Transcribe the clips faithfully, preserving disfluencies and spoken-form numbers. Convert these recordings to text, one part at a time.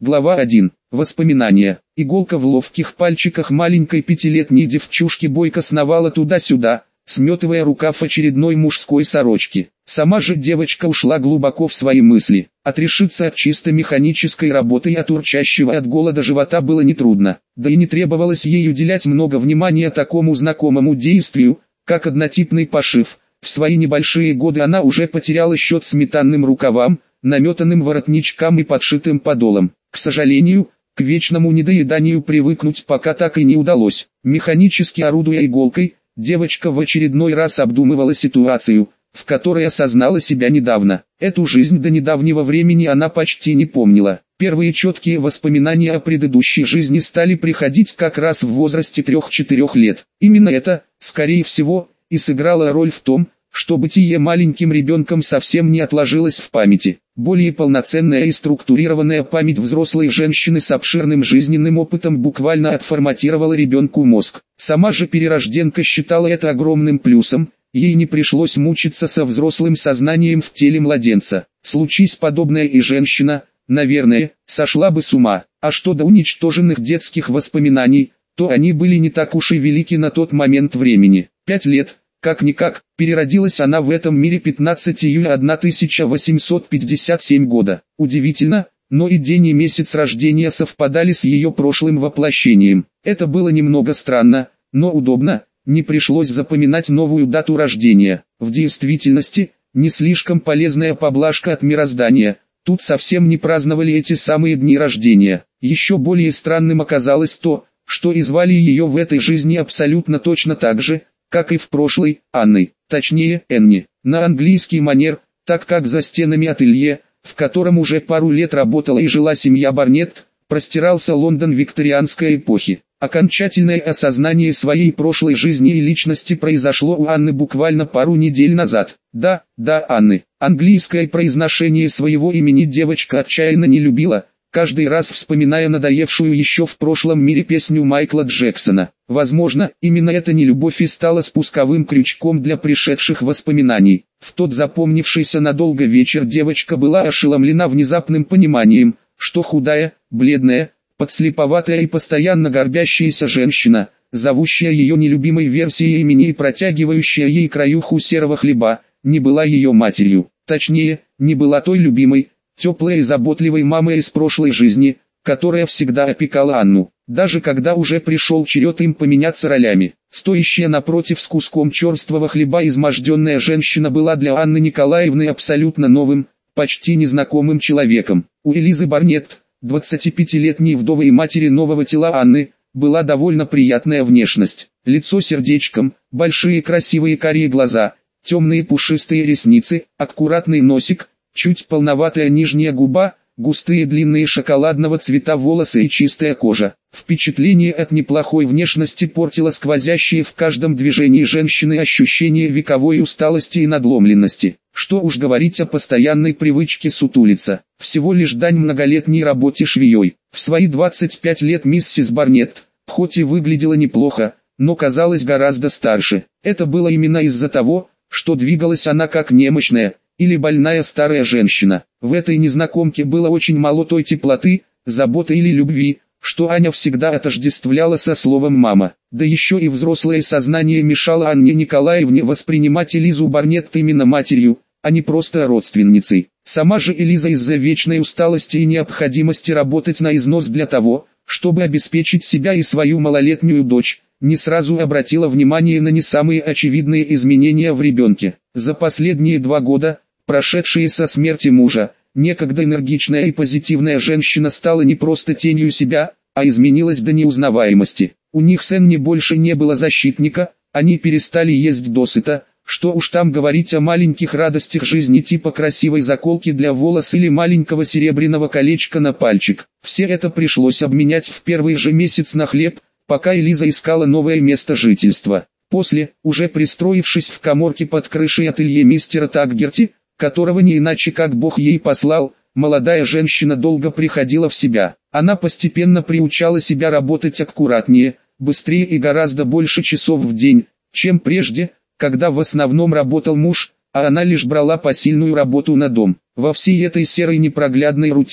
Глава один. Воспоминания. Иголка в ловких пальчиках маленькой пятилетней девчушки бойко сновала туда-сюда, сметывая рукав очередной мужской сорочки. Сама же девочка ушла глубоко в свои мысли. Отрешиться от чисто механической работы и от урчащего от голода живота было нетрудно, да и не требовалось ей уделять много внимания такому знакомому действию, как однотипный пошив. В свои небольшие годы она уже потеряла счет сметанным рукавам, наметанным воротничкам и подшитым подолом. К сожалению, к вечному недоеданию привыкнуть пока так и не удалось. Механически орудуя иголкой, девочка в очередной раз обдумывала ситуацию, в которой осознала себя недавно. Эту жизнь до недавнего времени она почти не помнила. Первые четкие воспоминания о предыдущей жизни стали приходить как раз в возрасте трех-четырех лет. Именно это, скорее всего, и сыграло роль в том, что бытие маленьким ребенком совсем не отложилось в памяти. Более полноценная и структурированная память взрослой женщины с обширным жизненным опытом буквально отформатировала ребенку мозг. Сама же перерожденка считала это огромным плюсом, ей не пришлось мучиться со взрослым сознанием в теле младенца. Случись подобное и женщина, наверное, сошла бы с ума. А что до уничтоженных детских воспоминаний, то они были не так уж и велики на тот момент времени. Пять лет. Как-никак, переродилась она в этом мире пятнадцатого июля тысяча восемьсот пятьдесят седьмого года. Удивительно, но и день и месяц рождения совпадали с ее прошлым воплощением. Это было немного странно, но удобно, не пришлось запоминать новую дату рождения. В действительности, не слишком полезная поблажка от мироздания. Тут совсем не праздновали эти самые дни рождения. Еще более странным оказалось то, что и звали ее в этой жизни абсолютно точно так же, как и в прошлой, Анной, точнее, Энни, на английский манер, так как за стенами ателье, в котором уже пару лет работала и жила семья Барнетт, простирался Лондон викторианской эпохи. Окончательное осознание своей прошлой жизни и личности произошло у Анны буквально пару недель назад. Да, да, Анны. Английское произношение своего имени девочка отчаянно не любила, каждый раз вспоминая надоевшую еще в прошлом мире песню Майкла Джексона. Возможно, именно эта нелюбовь и стала спусковым крючком для пришедших воспоминаний. В тот запомнившийся надолго вечер девочка была ошеломлена внезапным пониманием, что худая, бледная, подслеповатая и постоянно горбящаяся женщина, зовущая ее нелюбимой версией имени и протягивающая ей краюху серого хлеба, не была ее матерью. Точнее, не была той любимой, теплой и заботливой мамой из прошлой жизни, которая всегда опекала Анну, даже когда уже пришел черед им поменяться ролями. Стоящая напротив с куском черствого хлеба изможденная женщина была для Анны Николаевны абсолютно новым, почти незнакомым человеком. У Элизы Барнетт, двадцатипятилетней вдовы и матери нового тела Анны, была довольно приятная внешность. Лицо сердечком, большие красивые карие глаза, темные пушистые ресницы, аккуратный носик, чуть полноватая нижняя губа, густые длинные шоколадного цвета волосы и чистая кожа. Впечатление от неплохой внешности портило сквозящее в каждом движении женщины ощущение вековой усталости и надломленности. Что уж говорить о постоянной привычке сутулиться. Всего лишь дань многолетней работе швеей. В свои двадцать пять лет миссис Барнетт, хоть и выглядела неплохо, но казалась гораздо старше. Это было именно из-за того, что двигалась она как немощная или больная старая женщина. В этой незнакомке было очень мало той теплоты, заботы или любви, что Аня всегда отождествляла со словом «мама». Да еще и взрослое сознание мешало Анне Николаевне воспринимать Элизу Барнетт именно матерью, а не просто родственницей. Сама же Элиза из-за вечной усталости и необходимости работать на износ для того, чтобы обеспечить себя и свою малолетнюю дочь, не сразу обратила внимание на не самые очевидные изменения в ребенке. За последние два года, прошедшие со смерти мужа, некогда энергичная и позитивная женщина стала не просто тенью себя, а изменилась до неузнаваемости. У них с Энни больше не было защитника, они перестали есть досыта, что уж там говорить о маленьких радостях жизни типа красивой заколки для волос или маленького серебряного колечка на пальчик. Все это пришлось обменять в первый же месяц на хлеб, пока Элиза искала новое место жительства. После, уже пристроившись в каморке под крышей ателье мистера Таггерти, которого не иначе как Бог ей послал, молодая женщина долго приходила в себя. Она постепенно приучала себя работать аккуратнее, быстрее и гораздо больше часов в день, чем прежде, когда в основном работал муж, а она лишь брала посильную работу на дом. Во всей этой серой непроглядной рутине,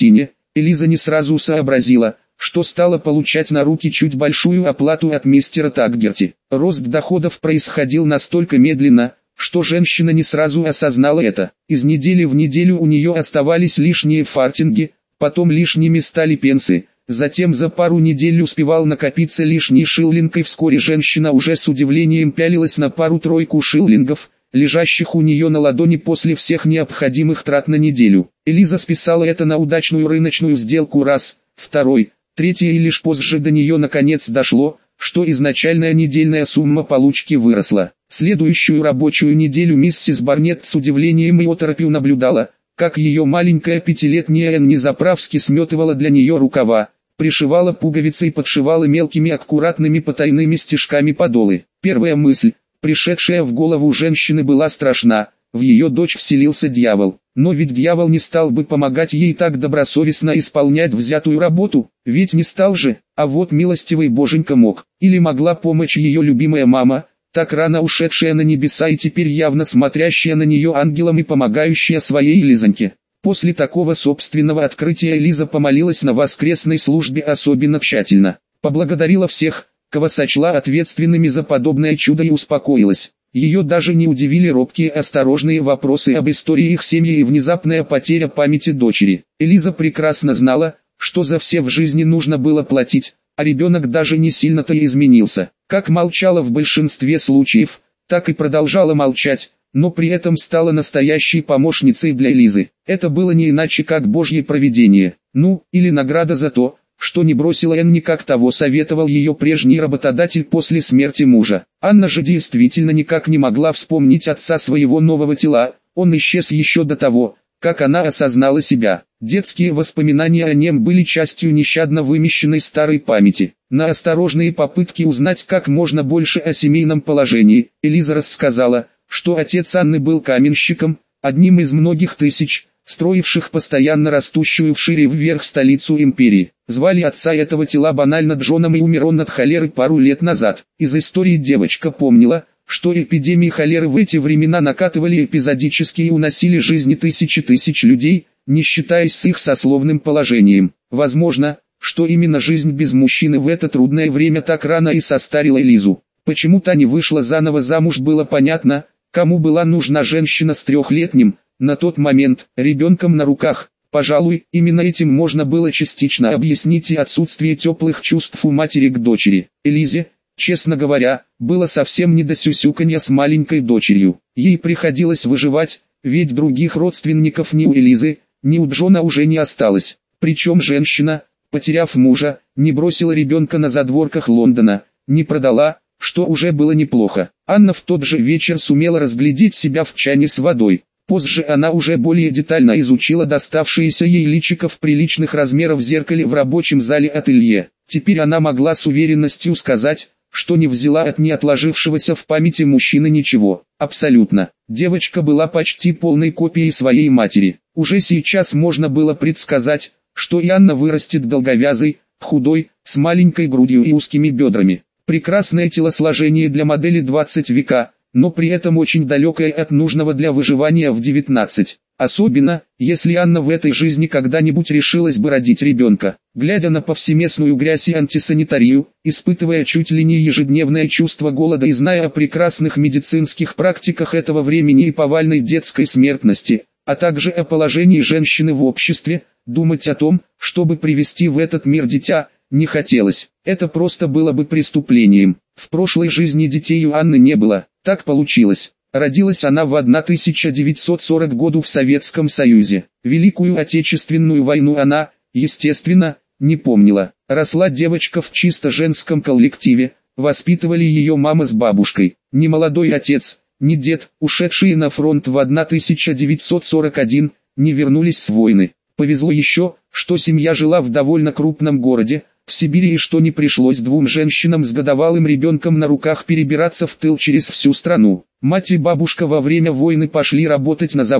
Элиза не сразу сообразила, что стала получать на руки чуть большую оплату от мистера Таггерти. Рост доходов происходил настолько медленно, что женщина не сразу осознала это. Из недели в неделю у нее оставались лишние фартинги, потом лишними стали пенсы, затем за пару недель успевал накопиться лишний шиллинг, и вскоре женщина уже с удивлением пялилась на пару-тройку шиллингов, лежащих у нее на ладони после всех необходимых трат на неделю. Элиза списала это на удачную рыночную сделку раз, второй, третий, и лишь позже до нее наконец дошло, что изначальная недельная сумма получки выросла. Следующую рабочую неделю миссис Барнетт с удивлением и оторопью наблюдала, как ее маленькая пятилетняя Энни заправски сметывала для нее рукава, пришивала пуговицы и подшивала мелкими аккуратными потайными стежками подолы. Первая мысль, пришедшая в голову женщины, была страшна: в ее дочь вселился дьявол. Но ведь дьявол не стал бы помогать ей так добросовестно исполнять взятую работу, ведь не стал же, а вот милостивый боженька мог. Или могла помочь ее любимая мама, так рано ушедшая на небеса и теперь явно смотрящая на нее ангелом и помогающая своей Лизоньке. После такого собственного открытия Элиза помолилась на воскресной службе особенно тщательно, поблагодарила всех, кого сочла ответственными за подобное чудо, и успокоилась. Ее даже не удивили робкие осторожные вопросы об истории их семьи и внезапная потеря памяти дочери. Элиза прекрасно знала, что за все в жизни нужно было платить, а ребенок даже не сильно-то и изменился. Как молчала в большинстве случаев, так и продолжала молчать, но при этом стала настоящей помощницей для Элизы. Это было не иначе как Божье провидение, ну, или награда за то, что не бросила Энни, как того советовал ее прежний работодатель после смерти мужа. Анна же действительно никак не могла вспомнить отца своего нового тела, он исчез еще до того, как она осознала себя. Детские воспоминания о нем были частью нещадно вымещенной старой памяти. На осторожные попытки узнать как можно больше о семейном положении, Элиза рассказала, что отец Анны был каменщиком, одним из многих тысяч, строивших постоянно растущую вширь и вверх столицу империи. Звали отца этого тела банально Джоном, и умер он от холеры пару лет назад. Из истории девочка помнила, что эпидемии холеры в эти времена накатывали эпизодически и уносили жизни тысячи тысяч людей, не считаясь с их сословным положением. Возможно, что именно жизнь без мужчины в это трудное время так рано и состарила Элизу. Почему та не вышла заново замуж, было понятно, кому была нужна женщина с трехлетним, на тот момент, ребенком на руках. Пожалуй, именно этим можно было частично объяснить и отсутствие теплых чувств у матери к дочери. Элизе, честно говоря, было совсем не до сюсюканья с маленькой дочерью. Ей приходилось выживать, ведь других родственников ни у Элизы, ни у Джона уже не осталось. Причем женщина, потеряв мужа, не бросила ребенка на задворках Лондона, не продала, что уже было неплохо. Анна в тот же вечер сумела разглядеть себя в чане с водой. Позже она уже более детально изучила доставшееся ей личико в приличных размерах в зеркале в рабочем зале ателье. Теперь она могла с уверенностью сказать, что не взяла от неотложившегося в памяти мужчины ничего. Абсолютно. Девочка была почти полной копией своей матери. Уже сейчас можно было предсказать, что и Анна вырастет долговязой, худой, с маленькой грудью и узкими бедрами. Прекрасное телосложение для модели двадцатого века, но при этом очень далекое от нужного для выживания в девятнадцать. Особенно, если Анна в этой жизни когда-нибудь решилась бы родить ребенка. Глядя на повсеместную грязь и антисанитарию, испытывая чуть ли не ежедневное чувство голода и зная о прекрасных медицинских практиках этого времени и повальной детской смертности, а также о положении женщины в обществе, думать о том, чтобы привести в этот мир дитя, не хотелось. Это просто было бы преступлением. В прошлой жизни детей у Анны не было. Так получилось. Родилась она в тысяча девятьсот сороком году в Советском Союзе. Великую Отечественную войну она, естественно, не помнила. Росла девочка в чисто женском коллективе, воспитывали ее мама с бабушкой. Ни молодой отец, ни дед, ушедшие на фронт в тысяча девятьсот сорок первом, не вернулись с войны. Повезло еще, что семья жила в довольно крупном городе, в Сибири, и что не пришлось двум женщинам с годовалым ребенком на руках перебираться в тыл через всю страну. Мать и бабушка во время войны пошли работать на завод,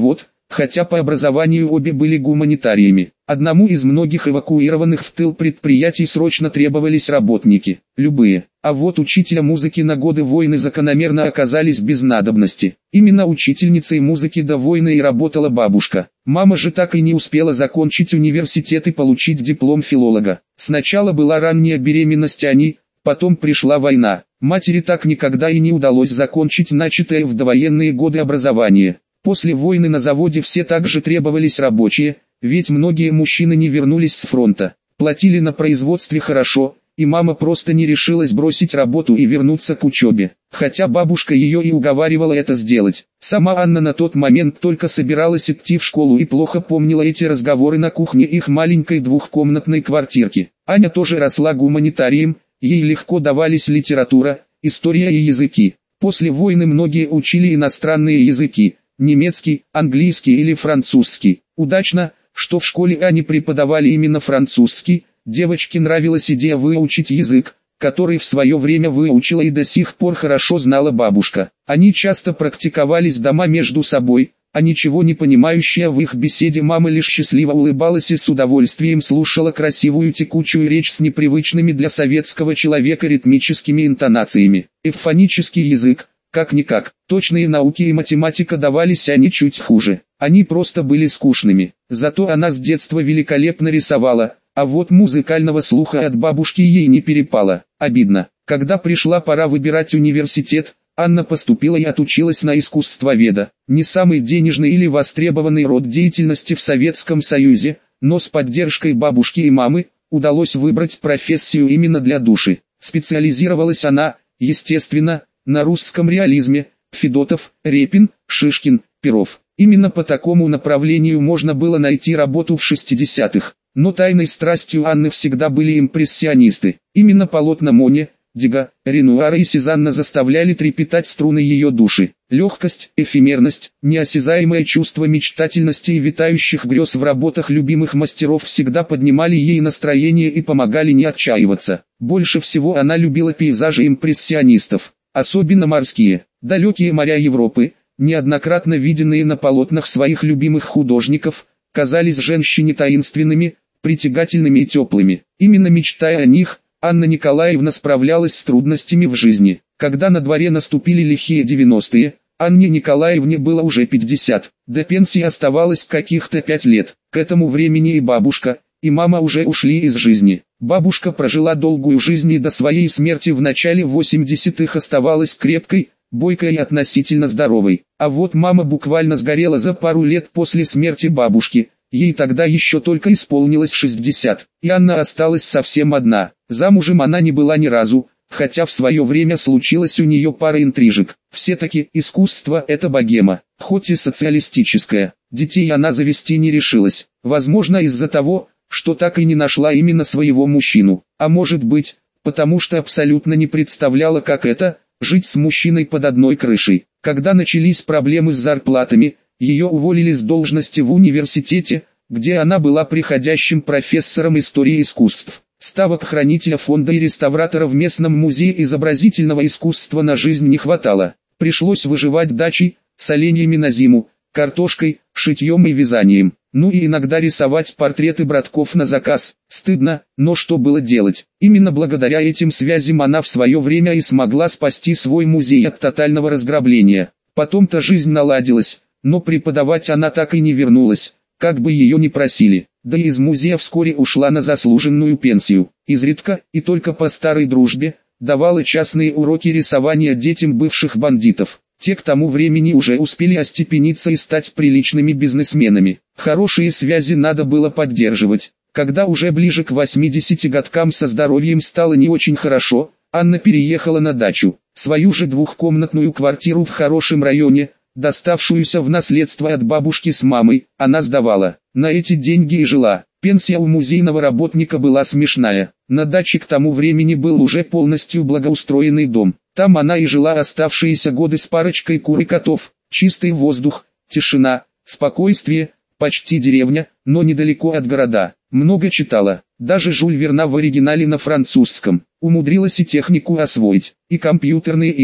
хотя по образованию обе были гуманитариями. Одному из многих эвакуированных в тыл предприятий срочно требовались работники, любые. А вот учителя музыки на годы войны закономерно оказались без надобности. Именно учительницей музыки до войны и работала бабушка. Мама же так и не успела закончить университет и получить диплом филолога. Сначала была ранняя беременность Ани, потом пришла война. Матери так никогда и не удалось закончить начатое в довоенные годы образование. После войны на заводе все также требовались рабочие, ведь многие мужчины не вернулись с фронта. Платили на производстве хорошо, и мама просто не решилась бросить работу и вернуться к учебе. Хотя бабушка ее и уговаривала это сделать. Сама Анна на тот момент только собиралась идти в школу и плохо помнила эти разговоры на кухне их маленькой двухкомнатной квартирки. Аня тоже росла гуманитарием, ей легко давались литература, история и языки. После войны многие учили иностранные языки. Немецкий, английский или французский. Удачно, что в школе Ани преподавали именно французский. Девочке нравилась идея выучить язык, который в свое время выучила и до сих пор хорошо знала бабушка. Они часто практиковались дома между собой, а ничего не понимающая в их беседе мама лишь счастливо улыбалась и с удовольствием слушала красивую текучую речь с непривычными для советского человека ритмическими интонациями. Эвфонический язык, как-никак, точные науки и математика давались Ане чуть хуже. Они просто были скучными. Зато она с детства великолепно рисовала, а вот музыкального слуха от бабушки ей не перепало. Обидно. Когда пришла пора выбирать университет, Анна поступила и отучилась на искусствоведа. Не самый денежный или востребованный род деятельности в Советском Союзе, но с поддержкой бабушки и мамы, удалось выбрать профессию именно для души. Специализировалась она, естественно, на русском реализме: Федотов, Репин, Шишкин, Перов. Именно по такому направлению можно было найти работу в шестидесятых. Но тайной страстью Анны всегда были импрессионисты. Именно полотна Моне, Дега, Ренуара и Сезанна заставляли трепетать струны ее души. Легкость, эфемерность, неосязаемое чувство мечтательности и витающих грез в работах любимых мастеров всегда поднимали ей настроение и помогали не отчаиваться. Больше всего она любила пейзажи импрессионистов. Особенно морские, далекие моря Европы, неоднократно виденные на полотнах своих любимых художников, казались женщине таинственными, притягательными и теплыми. Именно мечтая о них, Анна Николаевна справлялась с трудностями в жизни. Когда на дворе наступили лихие девяностые, Анне Николаевне было уже пятьдесят, до пенсии оставалось каких-то пять лет. К этому времени и бабушка, и мама уже ушли из жизни. Бабушка прожила долгую жизнь и до своей смерти в начале восьмидесятых оставалась крепкой, бойкой и относительно здоровой. А вот мама буквально сгорела за пару лет после смерти бабушки. Ей тогда еще только исполнилось шестьдесят, и Анна осталась совсем одна. Замужем она не была ни разу, хотя в свое время случилась у нее пара интрижек. Все-таки искусство – это богема, хоть и социалистическая. Детей она завести не решилась, возможно из-за того, что так и не нашла именно своего мужчину, а может быть, потому что абсолютно не представляла, как это – жить с мужчиной под одной крышей. Когда начались проблемы с зарплатами, ее уволили с должности в университете, где она была приходящим профессором истории искусств. Ставок хранителя фонда и реставратора в местном музее изобразительного искусства на жизнь не хватало. Пришлось выживать дачей, с оленями на зиму, картошкой, шитьем и вязанием. Ну и иногда рисовать портреты братков на заказ. Стыдно, но что было делать? Именно благодаря этим связям она в свое время и смогла спасти свой музей от тотального разграбления. Потом-то жизнь наладилась, но преподавать она так и не вернулась, как бы ее ни просили. Да и из музея вскоре ушла на заслуженную пенсию. Изредка, и только по старой дружбе, давала частные уроки рисования детям бывших бандитов. Те к тому времени уже успели остепениться и стать приличными бизнесменами. Хорошие связи надо было поддерживать. Когда уже ближе к восьмидесяти годкам со здоровьем стало не очень хорошо, Анна переехала на дачу. Свою же двухкомнатную квартиру в хорошем районе, доставшуюся в наследство от бабушки с мамой, она сдавала. На эти деньги и жила. Пенсия у музейного работника была смешная. На даче к тому времени был уже полностью благоустроенный дом. Там она и жила оставшиеся годы с парочкой кур и котов. Чистый воздух, тишина, спокойствие, почти деревня, но недалеко от города. Много читала, даже Жюль Верна в оригинале на французском. Умудрилась и технику освоить, и компьютерные игры.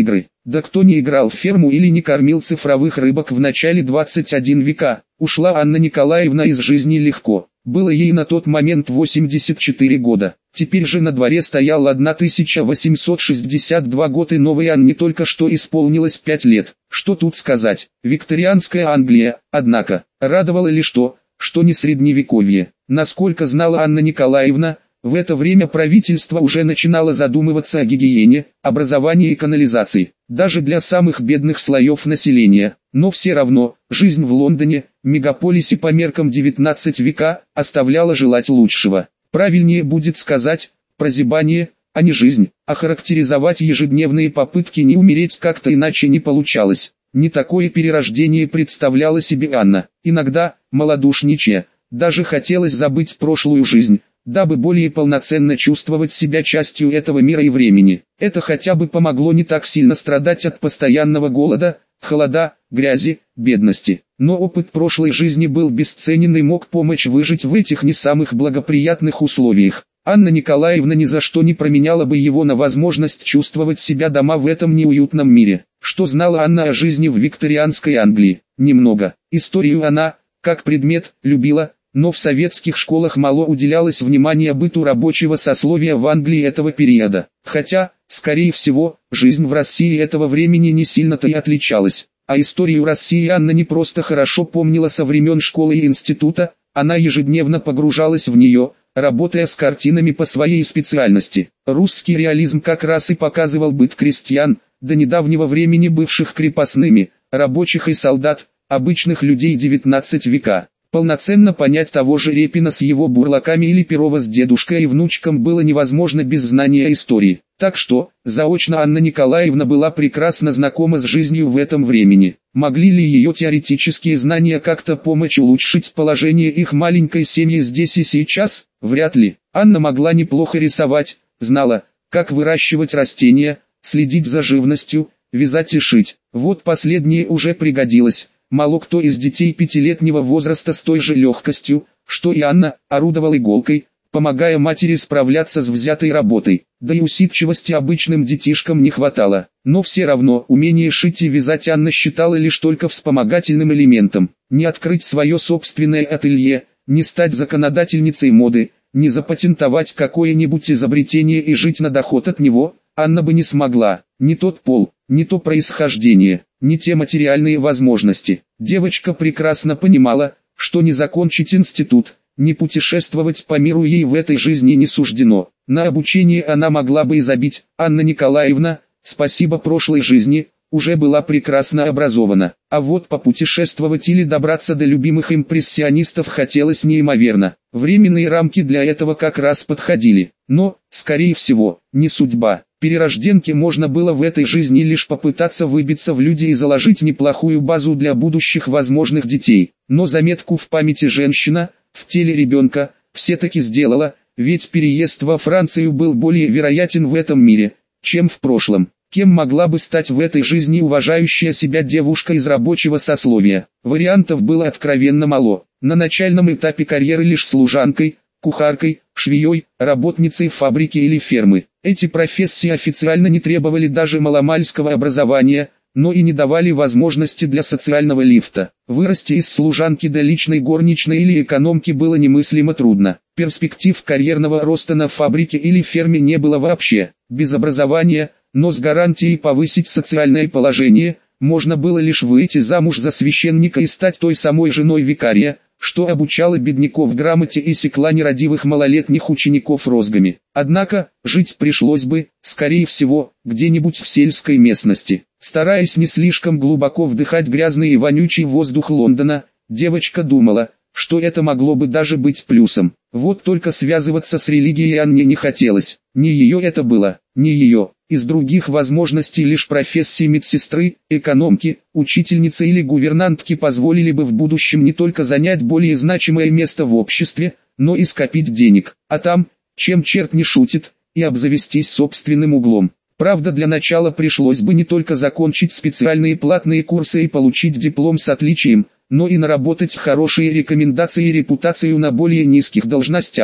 Да кто не играл в ферму или не кормил цифровых рыбок в начале двадцать первого века? Ушла Анна Николаевна из жизни легко. Было ей на тот момент восемьдесят четыре года. Теперь же на дворе стоял тысяча восемьсот шестьдесят два год, и новой Анне только что исполнилось пять лет. Что тут сказать? Викторианская Англия, однако, радовало лишь то, что не средневековье. Насколько знала Анна Николаевна, в это время правительство уже начинало задумываться о гигиене, образовании и канализации, даже для самых бедных слоев населения. Но все равно, жизнь в Лондоне, мегаполисе по меркам девятнадцатого века, оставляла желать лучшего. Правильнее будет сказать, прозябание, а не жизнь. Охарактеризовать ежедневные попытки не умереть как-то иначе не получалось. Не такое перерождение представляла себе Анна. Иногда, малодушничая, даже хотелось забыть прошлую жизнь, дабы более полноценно чувствовать себя частью этого мира и времени. Это хотя бы помогло не так сильно страдать от постоянного голода, холода, грязи, бедности. Но опыт прошлой жизни был бесценен и мог помочь выжить в этих не самых благоприятных условиях. Анна Николаевна ни за что не променяла бы его на возможность чувствовать себя дома в этом неуютном мире. Что знала Анна о жизни в викторианской Англии? Немного. Историю она, как предмет, любила, но в советских школах мало уделялось внимания быту рабочего сословия в Англии этого периода. Хотя, скорее всего, жизнь в России этого времени не сильно-то и отличалась. А историю России Анна не просто хорошо помнила со времен школы и института, она ежедневно погружалась в нее, работая с картинами по своей специальности. Русский реализм как раз и показывал быт крестьян, до недавнего времени бывших крепостными, рабочих и солдат, обычных людей девятнадцатого века. Полноценно понять того же Репина с его бурлаками или Перова с дедушкой и внучком было невозможно без знания истории. Так что, заочно Анна Николаевна была прекрасно знакома с жизнью в этом времени. Могли ли ее теоретические знания как-то помочь улучшить положение их маленькой семьи здесь и сейчас? Вряд ли. Анна могла неплохо рисовать, знала, как выращивать растения, следить за живностью, вязать и шить. Вот последнее уже пригодилось. Мало кто из детей пятилетнего возраста с той же легкостью, что и Анна, орудовал иголкой, помогая матери справляться с взятой работой. Да и усидчивости обычным детишкам не хватало. Но все равно умение шить и вязать Анна считала лишь только вспомогательным элементом. Не открыть свое собственное ателье, не стать законодательницей моды, не запатентовать какое-нибудь изобретение и жить на доход от него, Анна бы не смогла. Не тот пол, не то происхождение, не те материальные возможности. Девочка прекрасно понимала, что не закончить институт, не путешествовать по миру ей в этой жизни не суждено. На обучение она могла бы и забить. Анна Николаевна, спасибо прошлой жизни, уже была прекрасно образована. А вот попутешествовать или добраться до любимых импрессионистов хотелось неимоверно. Временные рамки для этого как раз подходили. Но, скорее всего, не судьба. Перерожденке можно было в этой жизни лишь попытаться выбиться в люди и заложить неплохую базу для будущих возможных детей. Но заметку в памяти женщина, в теле ребенка, все-таки сделала, ведь переезд во Францию был более вероятен в этом мире, чем в прошлом. Кем могла бы стать в этой жизни уважающая себя девушка из рабочего сословия? Вариантов было откровенно мало. На начальном этапе карьеры лишь служанкой, кухаркой, швеей, работницей фабрики или фермы. Эти профессии официально не требовали даже маломальского образования, но и не давали возможности для социального лифта. Вырасти из служанки до личной горничной или экономки было немыслимо трудно. Перспектив карьерного роста на фабрике или ферме не было вообще. Без образования, но с гарантией повысить социальное положение, можно было лишь выйти замуж за священника и стать той самой женой викария, что обучала бедняков грамоте и секла нерадивых малолетних учеников розгами. Однако, жить пришлось бы, скорее всего, где-нибудь в сельской местности. Стараясь не слишком глубоко вдыхать грязный и вонючий воздух Лондона, девочка думала, что это могло бы даже быть плюсом. Вот только связываться с религией Анне не хотелось. Не ее это было, не ее. Из других возможностей лишь профессии медсестры, экономки, учительницы или гувернантки позволили бы в будущем не только занять более значимое место в обществе, но и скопить денег. А там, чем черт не шутит, и обзавестись собственным углом. Правда, для начала пришлось бы не только закончить специальные платные курсы и получить диплом с отличием, но и наработать хорошие рекомендации и репутацию на более низких должностях.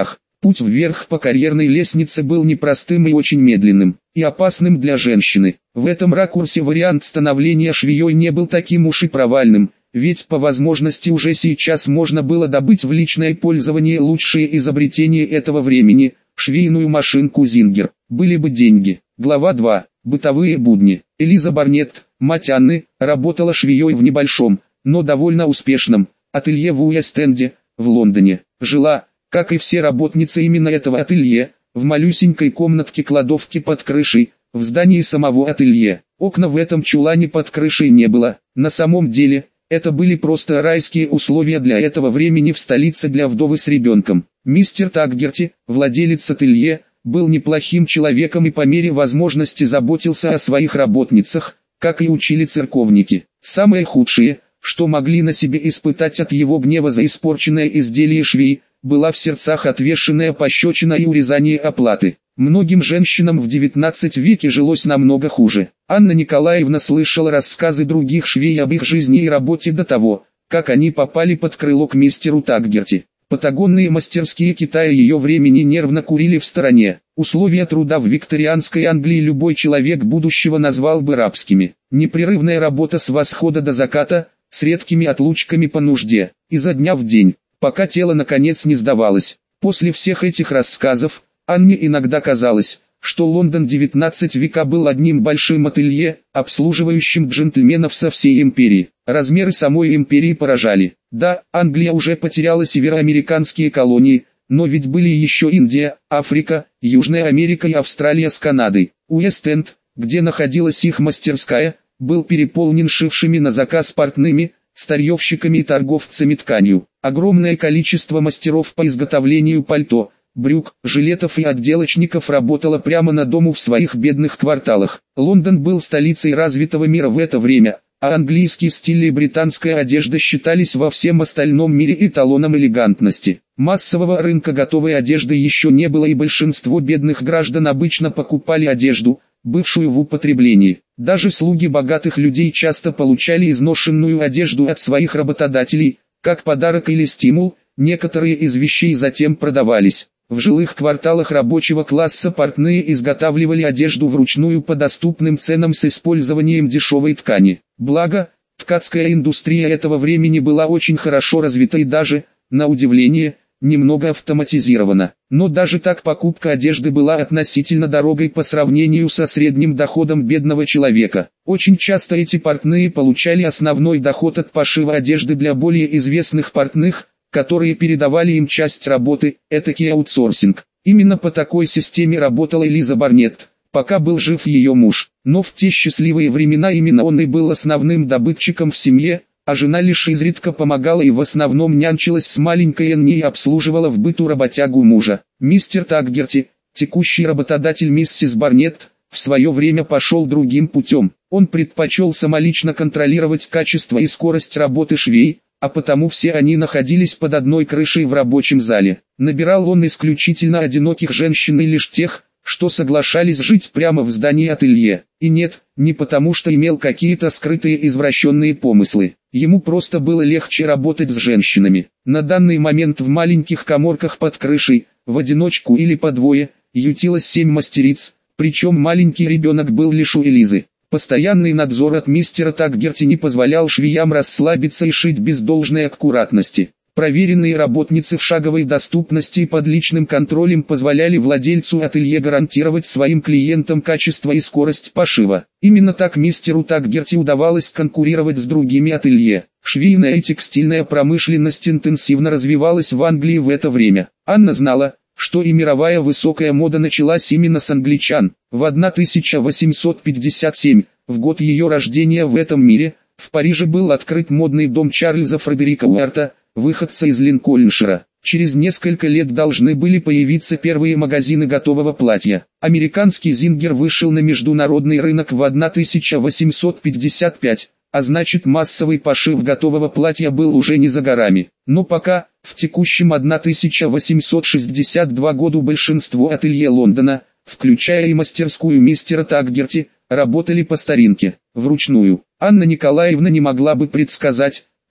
Путь вверх по карьерной лестнице был непростым и очень медленным, и опасным для женщины. В этом ракурсе вариант становления швеей не был таким уж и провальным, ведь по возможности уже сейчас можно было добыть в личное пользование лучшие изобретения этого времени – швейную машинку Зингер. Были бы деньги. Глава два. Бытовые будни. Элиза Барнетт, мать Анны, работала швеей в небольшом, но довольно успешном ателье в Уэст-Энде, в Лондоне. Жила, как и все работницы именно этого ателье, в малюсенькой комнатке-кладовке под крышей, в здании самого ателье. Окна в этом чулане под крышей не было. На самом деле, это были просто райские условия для этого времени в столице для вдовы с ребенком. Мистер Такгерти, владелец ателье, был неплохим человеком и по мере возможности заботился о своих работницах, как и учили церковники. Самое худшее, что могли на себе испытать от его гнева за испорченное изделие швеи, была в сердцах отвешенная пощечина и урезание оплаты. Многим женщинам в девятнадцатом веке жилось намного хуже. Анна Николаевна слышала рассказы других швей об их жизни и работе до того, как они попали под крыло к мистеру Такгерти. Патагонные мастерские Китая ее времени нервно курили в стороне. Условия труда в викторианской Англии любой человек будущего назвал бы рабскими. Непрерывная работа с восхода до заката, с редкими отлучками по нужде, изо дня в день, пока тело наконец не сдавалось. После всех этих рассказов, Анне иногда казалось, что Лондон девятнадцатого века был одним большим ателье, обслуживающим джентльменов со всей империи. Размеры самой империи поражали. Да, Англия уже потеряла североамериканские колонии, но ведь были еще Индия, Африка, Южная Америка и Австралия с Канадой. Уэст-Энд, где находилась их мастерская, был переполнен шившими на заказ портными, старьевщиками и торговцами тканью. Огромное количество мастеров по изготовлению пальто, брюк, жилетов и отделочников работало прямо на дому в своих бедных кварталах. Лондон был столицей развитого мира в это время, а английский стиль и британская одежда считались во всем остальном мире эталоном элегантности. Массового рынка готовой одежды еще не было, и большинство бедных граждан обычно покупали одежду, бывшую в употреблении. Даже слуги богатых людей часто получали изношенную одежду от своих работодателей, как подарок или стимул. Некоторые из вещей затем продавались. В жилых кварталах рабочего класса портные изготавливали одежду вручную по доступным ценам с использованием дешевой ткани. Благо, ткацкая индустрия этого времени была очень хорошо развита и даже, на удивление, немного автоматизирована. Но даже так покупка одежды была относительно дорогой по сравнению со средним доходом бедного человека. Очень часто эти портные получали основной доход от пошива одежды для более известных портных, которые передавали им часть работы, этакий аутсорсинг. Именно по такой системе работала Элиза Барнетт, пока был жив ее муж. Но в те счастливые времена именно он и был основным добытчиком в семье, а жена лишь изредка помогала и в основном нянчилась с маленькой Энни и обслуживала в быту работягу мужа. Мистер Такгерти, текущий работодатель миссис Барнетт, в свое время пошел другим путем. Он предпочел самолично контролировать качество и скорость работы швей, а потому все они находились под одной крышей в рабочем зале. Набирал он исключительно одиноких женщин и лишь тех, что соглашались жить прямо в здании ателье. И нет, не потому что имел какие-то скрытые извращенные помыслы. Ему просто было легче работать с женщинами. На данный момент в маленьких каморках под крышей, в одиночку или по двое, ютилось семь мастериц, причем маленький ребенок был лишь у Элизы. Постоянный надзор от мистера Такгерти не позволял швеям расслабиться и шить без должной аккуратности. Проверенные работницы в шаговой доступности и под личным контролем позволяли владельцу ателье гарантировать своим клиентам качество и скорость пошива. Именно так мистеру Такгерти удавалось конкурировать с другими ателье. Швейная и текстильная промышленность интенсивно развивалась в Англии в это время. Анна знала, что и мировая высокая мода началась именно с англичан. В тысяча восемьсот пятьдесят седьмом, в год ее рождения в этом мире, в Париже был открыт модный дом Чарльза Фредерика Уэрта, выходца из Линкольншира. Через несколько лет должны были появиться первые магазины готового платья. Американский Зингер вышел на международный рынок в тысяча восемьсот пятьдесят пятом, а значит массовый пошив готового платья был уже не за горами. Но пока, в текущем тысяча восемьсот шестьдесят втором году большинство ателье Лондона, включая и мастерскую мистера Такгерти, работали по старинке, вручную. Анна Николаевна не могла бы предсказать,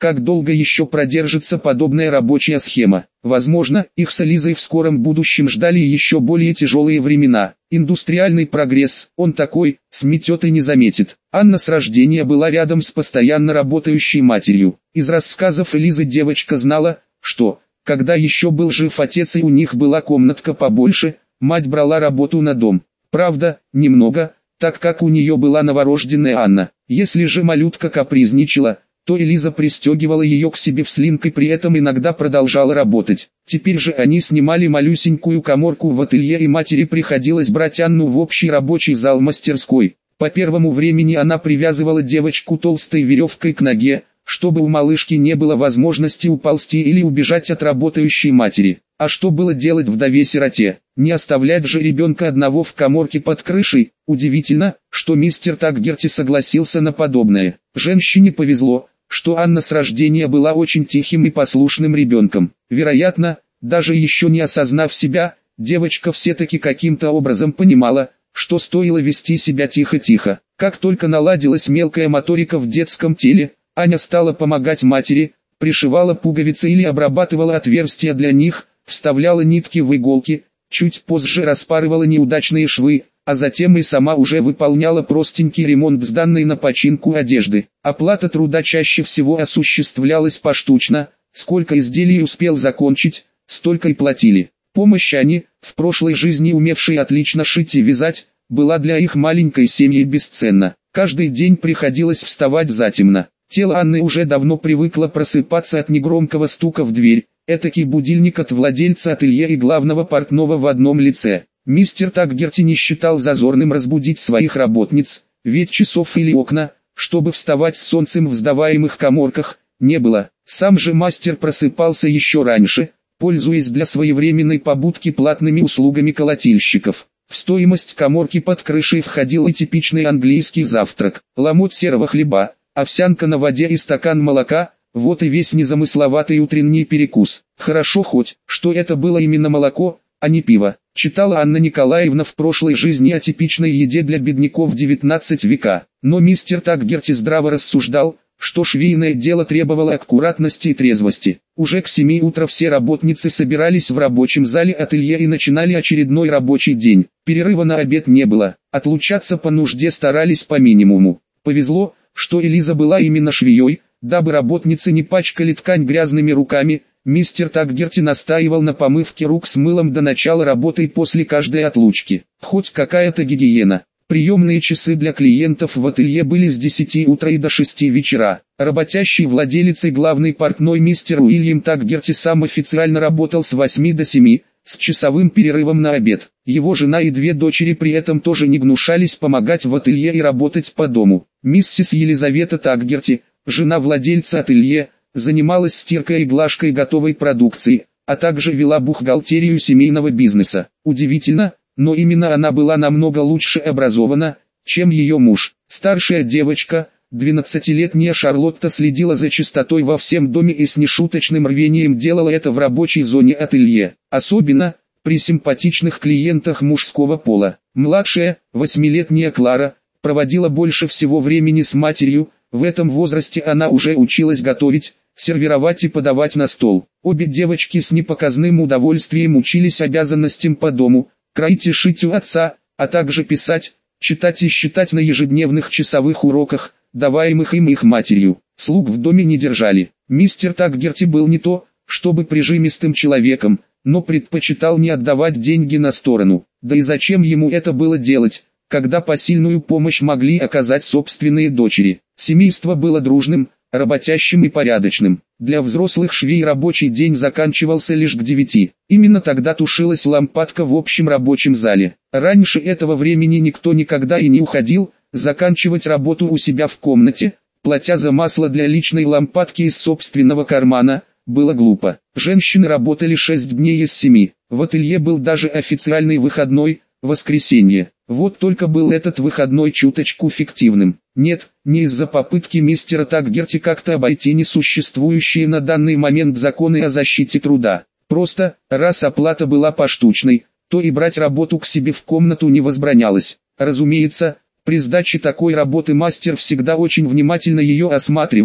как долго еще продержится подобная рабочая схема. Возможно, их с Элизой в скором будущем ждали еще более тяжелые времена. Индустриальный прогресс, он такой, сметет и не заметит. Анна с рождения была рядом с постоянно работающей матерью. Из рассказов Элизы девочка знала, что, когда еще был жив отец и у них была комнатка побольше, мать брала работу на дом. Правда, немного, так как у нее была новорожденная Анна. Если же малютка капризничала, то Элиза пристегивала ее к себе вслинг и при этом иногда продолжала работать. Теперь же они снимали малюсенькую каморку в ателье, и матери приходилось брать Анну в общий рабочий зал мастерской. По первому времени она привязывала девочку толстой веревкой к ноге, чтобы у малышки не было возможности уползти или убежать от работающей матери. А что было делать вдове-сироте? Не оставлять же ребенка одного в каморке под крышей? Удивительно, что мистер Такгерти согласился на подобное. Женщине повезло, что Анна с рождения была очень тихим и послушным ребенком. Вероятно, даже еще не осознав себя, девочка все-таки каким-то образом понимала, что стоило вести себя тихо-тихо. Как только наладилась мелкая моторика в детском теле, Аня стала помогать матери, пришивала пуговицы или обрабатывала отверстия для них, вставляла нитки в иголки, чуть позже распарывала неудачные швы, а затем и сама уже выполняла простенький ремонт сданной на починку одежды. Оплата труда чаще всего осуществлялась поштучно, сколько изделий успел закончить, столько и платили. Помощь Ани, в прошлой жизни умевшей отлично шить и вязать, была для их маленькой семьи бесценна. Каждый день приходилось вставать затемно. Тело Анны уже давно привыкло просыпаться от негромкого стука в дверь, этакий будильник от владельца ателье и главного портного в одном лице. Мистер Такгерти не считал зазорным разбудить своих работниц, ведь часов или окна, чтобы вставать с солнцем в сдаваемых каморках, не было. Сам же мастер просыпался еще раньше, пользуясь для своевременной побудки платными услугами колотильщиков. В стоимость каморки под крышей входил и типичный английский завтрак, ломоть серого хлеба, овсянка на воде и стакан молока, вот и весь незамысловатый утренний перекус. Хорошо хоть, что это было именно молоко, а не пиво. Читала Анна Николаевна в прошлой жизни о типичной еде для бедняков девятнадцатого века. Но мистер Такгерти здраво рассуждал, что швейное дело требовало аккуратности и трезвости. Уже к семи утра все работницы собирались в рабочем зале ателье и начинали очередной рабочий день. Перерыва на обед не было, отлучаться по нужде старались по минимуму. Повезло, что Элиза была именно швеей, дабы работницы не пачкали ткань грязными руками. Мистер Такгерти настаивал на помывке рук с мылом до начала работы и после каждой отлучки. Хоть какая-то гигиена. Приемные часы для клиентов в ателье были с десяти утра и до шести вечера. Работящий владелец и главный портной мистер Уильям Такгерти сам официально работал с восьми до семи, с часовым перерывом на обед. Его жена и две дочери при этом тоже не гнушались помогать в ателье и работать по дому. Миссис Елизавета Такгерти, жена владельца ателье, занималась стиркой и глажкой готовой продукции, а также вела бухгалтерию семейного бизнеса. Удивительно, но именно она была намного лучше образована, чем ее муж. Старшая девочка, двенадцатилетняя Шарлотта, следила за чистотой во всем доме и с нешуточным рвением делала это в рабочей зоне ателье, особенно при симпатичных клиентах мужского пола. Младшая, восьмилетняя Клара, проводила больше всего времени с матерью. В этом возрасте она уже училась готовить, сервировать и подавать на стол. Обе девочки с непоказным удовольствием учились обязанностям по дому, кроить и шить у отца, а также писать, читать и считать на ежедневных часовых уроках, даваемых им их матерью. Слуг в доме не держали. Мистер Такгерти был не то, чтобы прижимистым человеком, но предпочитал не отдавать деньги на сторону. Да и зачем ему это было делать, когда посильную помощь могли оказать собственные дочери? Семейство было дружным, работящим и порядочным. Для взрослых швей рабочий день заканчивался лишь к девяти. Именно тогда тушилась лампадка в общем рабочем зале. Раньше этого времени никто никогда и не уходил, заканчивать работу у себя в комнате, платя за масло для личной лампадки из собственного кармана, было глупо. Женщины работали шесть дней из семи. В ателье был даже официальный выходной, воскресенье. Вот только был этот выходной чуточку фиктивным. Нет, не из-за попытки мистера Такгерти как-то обойти несуществующие на данный момент законы о защите труда. Просто, раз оплата была поштучной, то и брать работу к себе в комнату не возбранялось. Разумеется, при сдаче такой работы мастер всегда очень внимательно ее осматривал,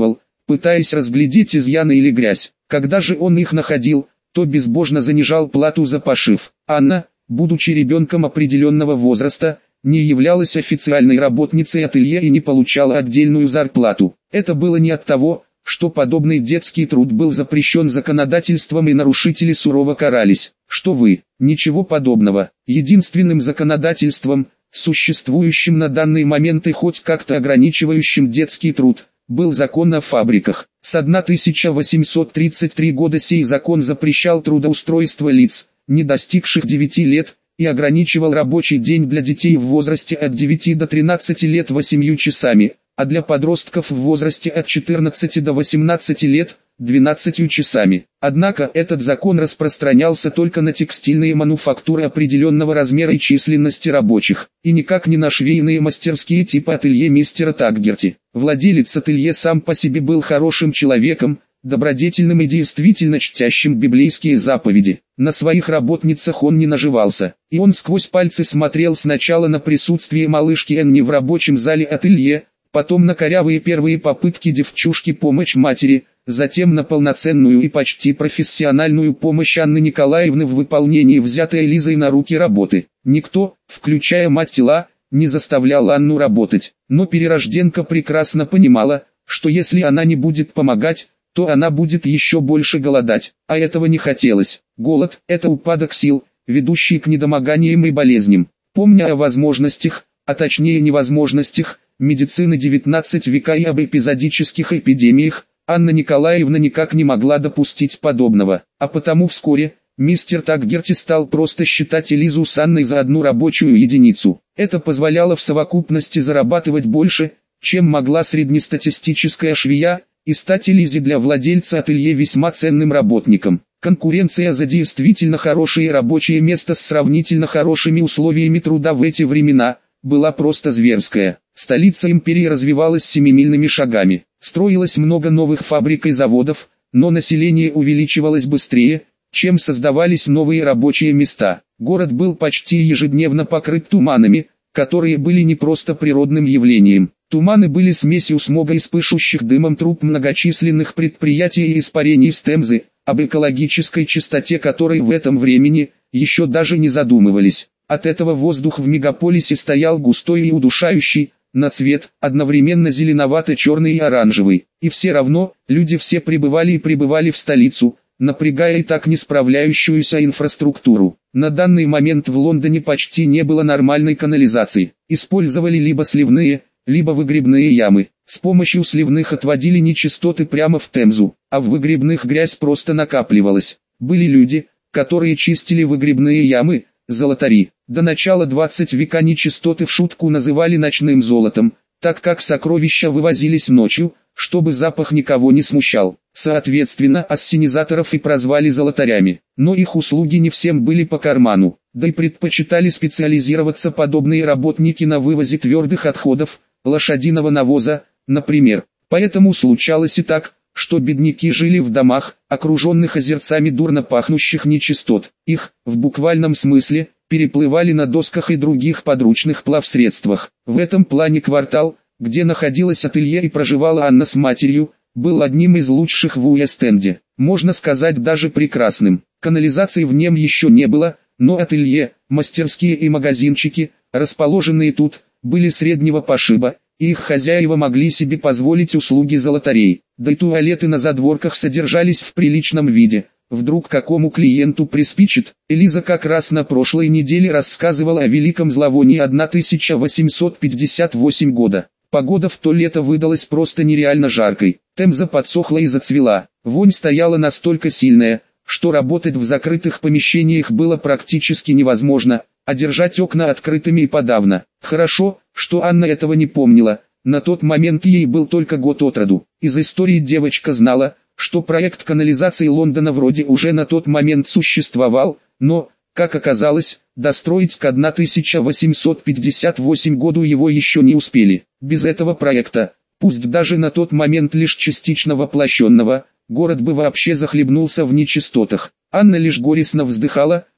пытаясь разглядеть изъяны или грязь. Когда же он их находил, то безбожно занижал плату за пошив. Анна, будучи ребенком определенного возраста, не являлась официальной работницей ателье и не получала отдельную зарплату. Это было не от того, что подобный детский труд был запрещен законодательством и нарушители сурово карались. Что вы, ничего подобного. Единственным законодательством, существующим на данный момент и хоть как-то ограничивающим детский труд, был закон о фабриках. С тысяча восемьсот тридцать третьего года сей закон запрещал трудоустройство лиц, не достигших девяти лет, и ограничивал рабочий день для детей в возрасте от девяти до тринадцати лет восемью часами, а для подростков в возрасте от четырнадцати до восемнадцати лет – двенадцатью часами. Однако этот закон распространялся только на текстильные мануфактуры определенного размера и численности рабочих, и никак не на швейные мастерские типа ателье мистера Такгерти. Владелец ателье сам по себе был хорошим человеком, добродетельным и действительно чтящим библейские заповеди. На своих работницах он не наживался, и он сквозь пальцы смотрел сначала на присутствие малышки Энни в рабочем зале ателье, потом на корявые первые попытки девчушки помочь матери, затем на полноценную и почти профессиональную помощь Анны Николаевны в выполнении взятой Лизой на руки работы. Никто, включая мать тела, не заставлял Анну работать, но перерожденка прекрасно понимала, что если она не будет помогать, то она будет еще больше голодать, а этого не хотелось. Голод – это упадок сил, ведущий к недомоганиям и болезням. Помня о возможностях, а точнее невозможностях, медицины девятнадцатого века и об эпизодических эпидемиях, Анна Николаевна никак не могла допустить подобного, а потому вскоре мистер Такгерти стал просто считать Элизу с Анной за одну рабочую единицу. Это позволяло в совокупности зарабатывать больше, чем могла среднестатистическая швея, и стать Элизе для владельца ателье весьма ценным работником. Конкуренция за действительно хорошее рабочее место с сравнительно хорошими условиями труда в эти времена была просто зверская. Столица империи развивалась семимильными шагами. Строилось много новых фабрик и заводов, но население увеличивалось быстрее, чем создавались новые рабочие места. Город был почти ежедневно покрыт туманами, которые были не просто природным явлением. Туманы были смесью смога из пышущих дымом труб многочисленных предприятий и испарений с Темзы, об экологической чистоте которой в этом времени еще даже не задумывались. От этого воздух в мегаполисе стоял густой и удушающий, на цвет, одновременно зеленовато-черный и оранжевый. И все равно, люди все прибывали и прибывали в столицу, напрягая и так не справляющуюся инфраструктуру. На данный момент в Лондоне почти не было нормальной канализации. Использовали либо сливные, либо выгребные ямы. С помощью сливных отводили нечистоты прямо в Темзу, а в выгребных грязь просто накапливалась. Были люди, которые чистили выгребные ямы, золотари. До начала двадцатого века нечистоты в шутку называли ночным золотом, так как сокровища вывозились ночью, чтобы запах никого не смущал. Соответственно, ассенизаторов и прозвали золотарями. Но их услуги не всем были по карману, да и предпочитали специализироваться подобные работники на вывозе твердых отходов, лошадиного навоза, например. Поэтому случалось и так, что бедняки жили в домах, окруженных озерцами дурно пахнущих нечистот. Их, в буквальном смысле, переплывали на досках и других подручных плавсредствах. В этом плане квартал, где находилось ателье и проживала Анна с матерью, был одним из лучших в Уэст-Энде. Можно сказать, даже прекрасным. Канализации в нем еще не было, но ателье, мастерские и магазинчики, расположенные тут, были среднего пошиба, и их хозяева могли себе позволить услуги золотарей. Да и туалеты на задворках содержались в приличном виде. Вдруг какому клиенту приспичит. Элиза как раз на прошлой неделе рассказывала о великом зловонии тысяча восемьсот пятьдесят восьмого года. Погода в то лето выдалась просто нереально жаркой. Темза подсохла и зацвела. Вонь стояла настолько сильная, что работать в закрытых помещениях было практически невозможно, а держать окна открытыми и подавно. Хорошо, что Анна этого не помнила. На тот момент ей был только год от роду. Из истории девочка знала, что проект канализации Лондона вроде уже на тот момент существовал, но, как оказалось, достроить к тысяча восемьсот пятьдесят восьмому году его еще не успели. Без этого проекта, пусть даже на тот момент лишь частично воплощенного, город бы вообще захлебнулся в нечистотах. Анна лишь горестно вздыхала,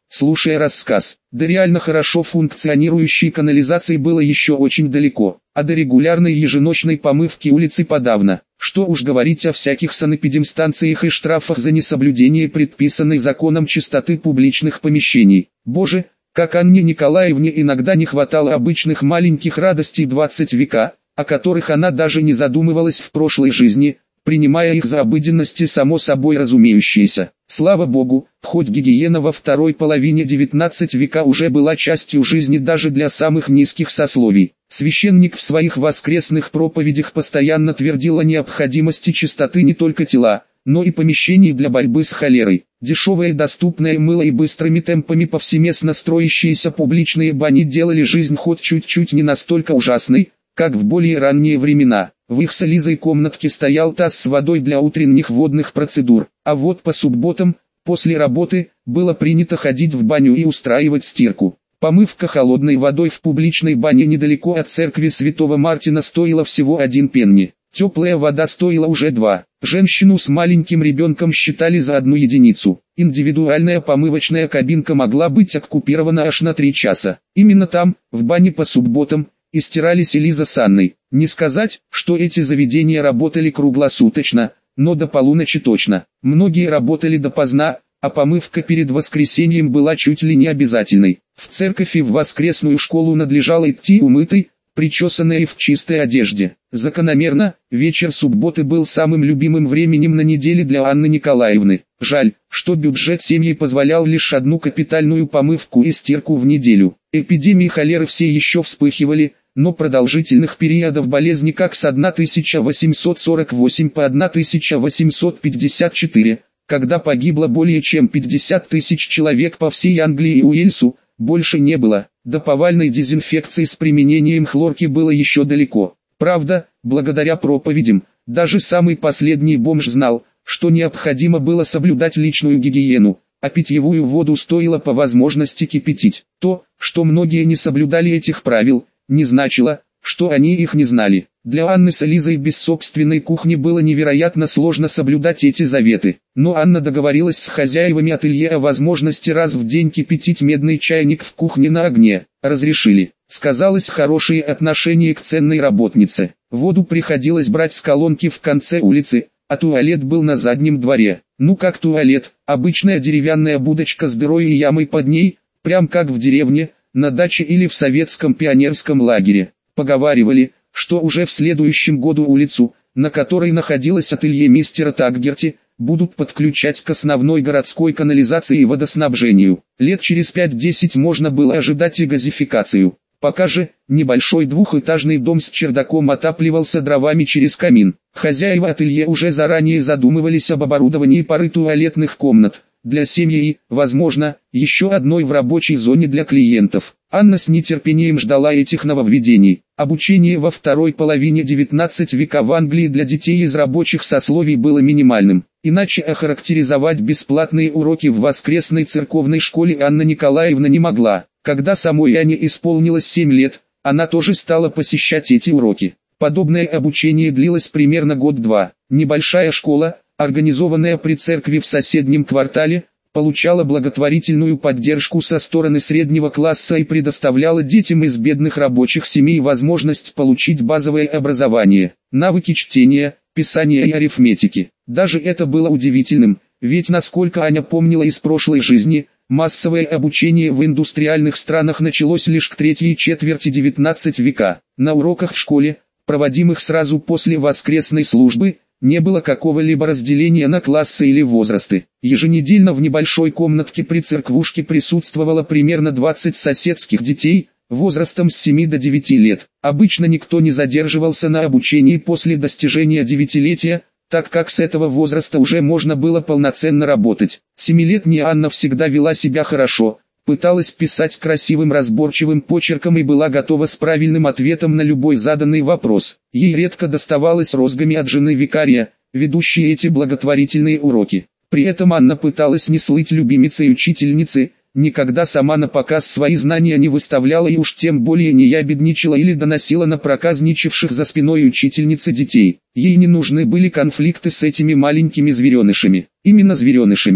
слушая рассказ. До реально хорошо функционирующей канализации было еще очень далеко, а до регулярной еженочной помывки улицы подавно. Что уж говорить о всяких санэпидемстанциях и штрафах за несоблюдение предписанной законом чистоты публичных помещений. Боже, как Анне Николаевне иногда не хватало обычных маленьких радостей двадцать века, о которых она даже не задумывалась в прошлой жизни, принимая их за обыденности само собой разумеющиеся. Слава Богу, хоть гигиена во второй половине девятнадцатого века уже была частью жизни даже для самых низких сословий. Священник в своих воскресных проповедях постоянно твердил о необходимости чистоты не только тела, но и помещений для борьбы с холерой. Дешевое доступное мыло и быстрыми темпами повсеместно строящиеся публичные бани делали жизнь хоть чуть-чуть не настолько ужасной, как в более ранние времена. В их с Лизой комнатке стоял таз с водой для утренних водных процедур, а вот по субботам, после работы, было принято ходить в баню и устраивать стирку. Помывка холодной водой в публичной бане недалеко от церкви Святого Мартина стоила всего один пенни. Теплая вода стоила уже два. Женщину с маленьким ребенком считали за одну единицу. Индивидуальная помывочная кабинка могла быть оккупирована аж на три часа. Именно там, в бане по субботам, и стирались Элиза с Анной. Не сказать, что эти заведения работали круглосуточно, но до полуночи точно. Многие работали допоздна, а помывка перед воскресеньем была чуть ли не обязательной. В церковь и в воскресную школу надлежало идти умытой, причесанной и в чистой одежде. Закономерно, вечер субботы был самым любимым временем на неделе для Анны Николаевны. Жаль, что бюджет семьи позволял лишь одну капитальную помывку и стирку в неделю. Эпидемии холеры все еще вспыхивали, но продолжительных периодов болезни как с тысяча восемьсот сорок восьмого по тысяча восемьсот пятьдесят четвёртый, когда погибло более чем пятьдесят тысяч человек по всей Англии и Уэльсу, больше не было. До повальной дезинфекции с применением хлорки было еще далеко. Правда, благодаря проповедям, даже самый последний бомж знал, что необходимо было соблюдать личную гигиену, а питьевую воду стоило по возможности кипятить. То, что многие не соблюдали этих правил, не значило, что они их не знали. Для Анны с Элизой без собственной кухни было невероятно сложно соблюдать эти заветы. Но Анна договорилась с хозяевами ателье о возможности раз в день кипятить медный чайник в кухне на огне. Разрешили. Сказалось хорошее отношение к ценной работнице. Воду приходилось брать с колонки в конце улицы, а туалет был на заднем дворе. Ну как туалет, обычная деревянная будочка с дырой и ямой под ней, прям как в деревне, на даче или в советском пионерском лагере. Поговаривали, что уже в следующем году улицу, на которой находилось ателье мистера Такгерти, будут подключать к основной городской канализации и водоснабжению. Лет через пять-десять можно было ожидать и газификацию. Пока же, небольшой двухэтажный дом с чердаком отапливался дровами через камин. Хозяева ателье уже заранее задумывались об оборудовании пары туалетных комнат для семьи и, возможно, еще одной в рабочей зоне для клиентов. Анна с нетерпением ждала этих нововведений. Обучение во второй половине девятнадцатого века в Англии для детей из рабочих сословий было минимальным. Иначе охарактеризовать бесплатные уроки в воскресной церковной школе Анна Николаевна не могла. Когда самой Анне исполнилось семь лет, она тоже стала посещать эти уроки. Подобное обучение длилось примерно год-два. Небольшая школа, организованная при церкви в соседнем квартале, получала благотворительную поддержку со стороны среднего класса и предоставляла детям из бедных рабочих семей возможность получить базовое образование, навыки чтения, писания и арифметики. Даже это было удивительным, ведь насколько Аня помнила из прошлой жизни, массовое обучение в индустриальных странах началось лишь к третьей четверти девятнадцатого века. На уроках в школе, проводимых сразу после воскресной службы, не было какого-либо разделения на классы или возрасты. Еженедельно в небольшой комнатке при церквушке присутствовало примерно двадцать соседских детей, возрастом с семи до девяти лет. Обычно никто не задерживался на обучении после достижения девятилетия, так как с этого возраста уже можно было полноценно работать. Семилетняя Анна всегда вела себя хорошо, пыталась писать красивым разборчивым почерком и была готова с правильным ответом на любой заданный вопрос. Ей редко доставалось розгами от жены викария, ведущей эти благотворительные уроки. При этом Анна пыталась не слыть любимицей учительницы, никогда сама на показ свои знания не выставляла и уж тем более не ябедничала или доносила на проказничавших за спиной учительницы детей. Ей не нужны были конфликты с этими маленькими зверенышами. Именно зверенышами.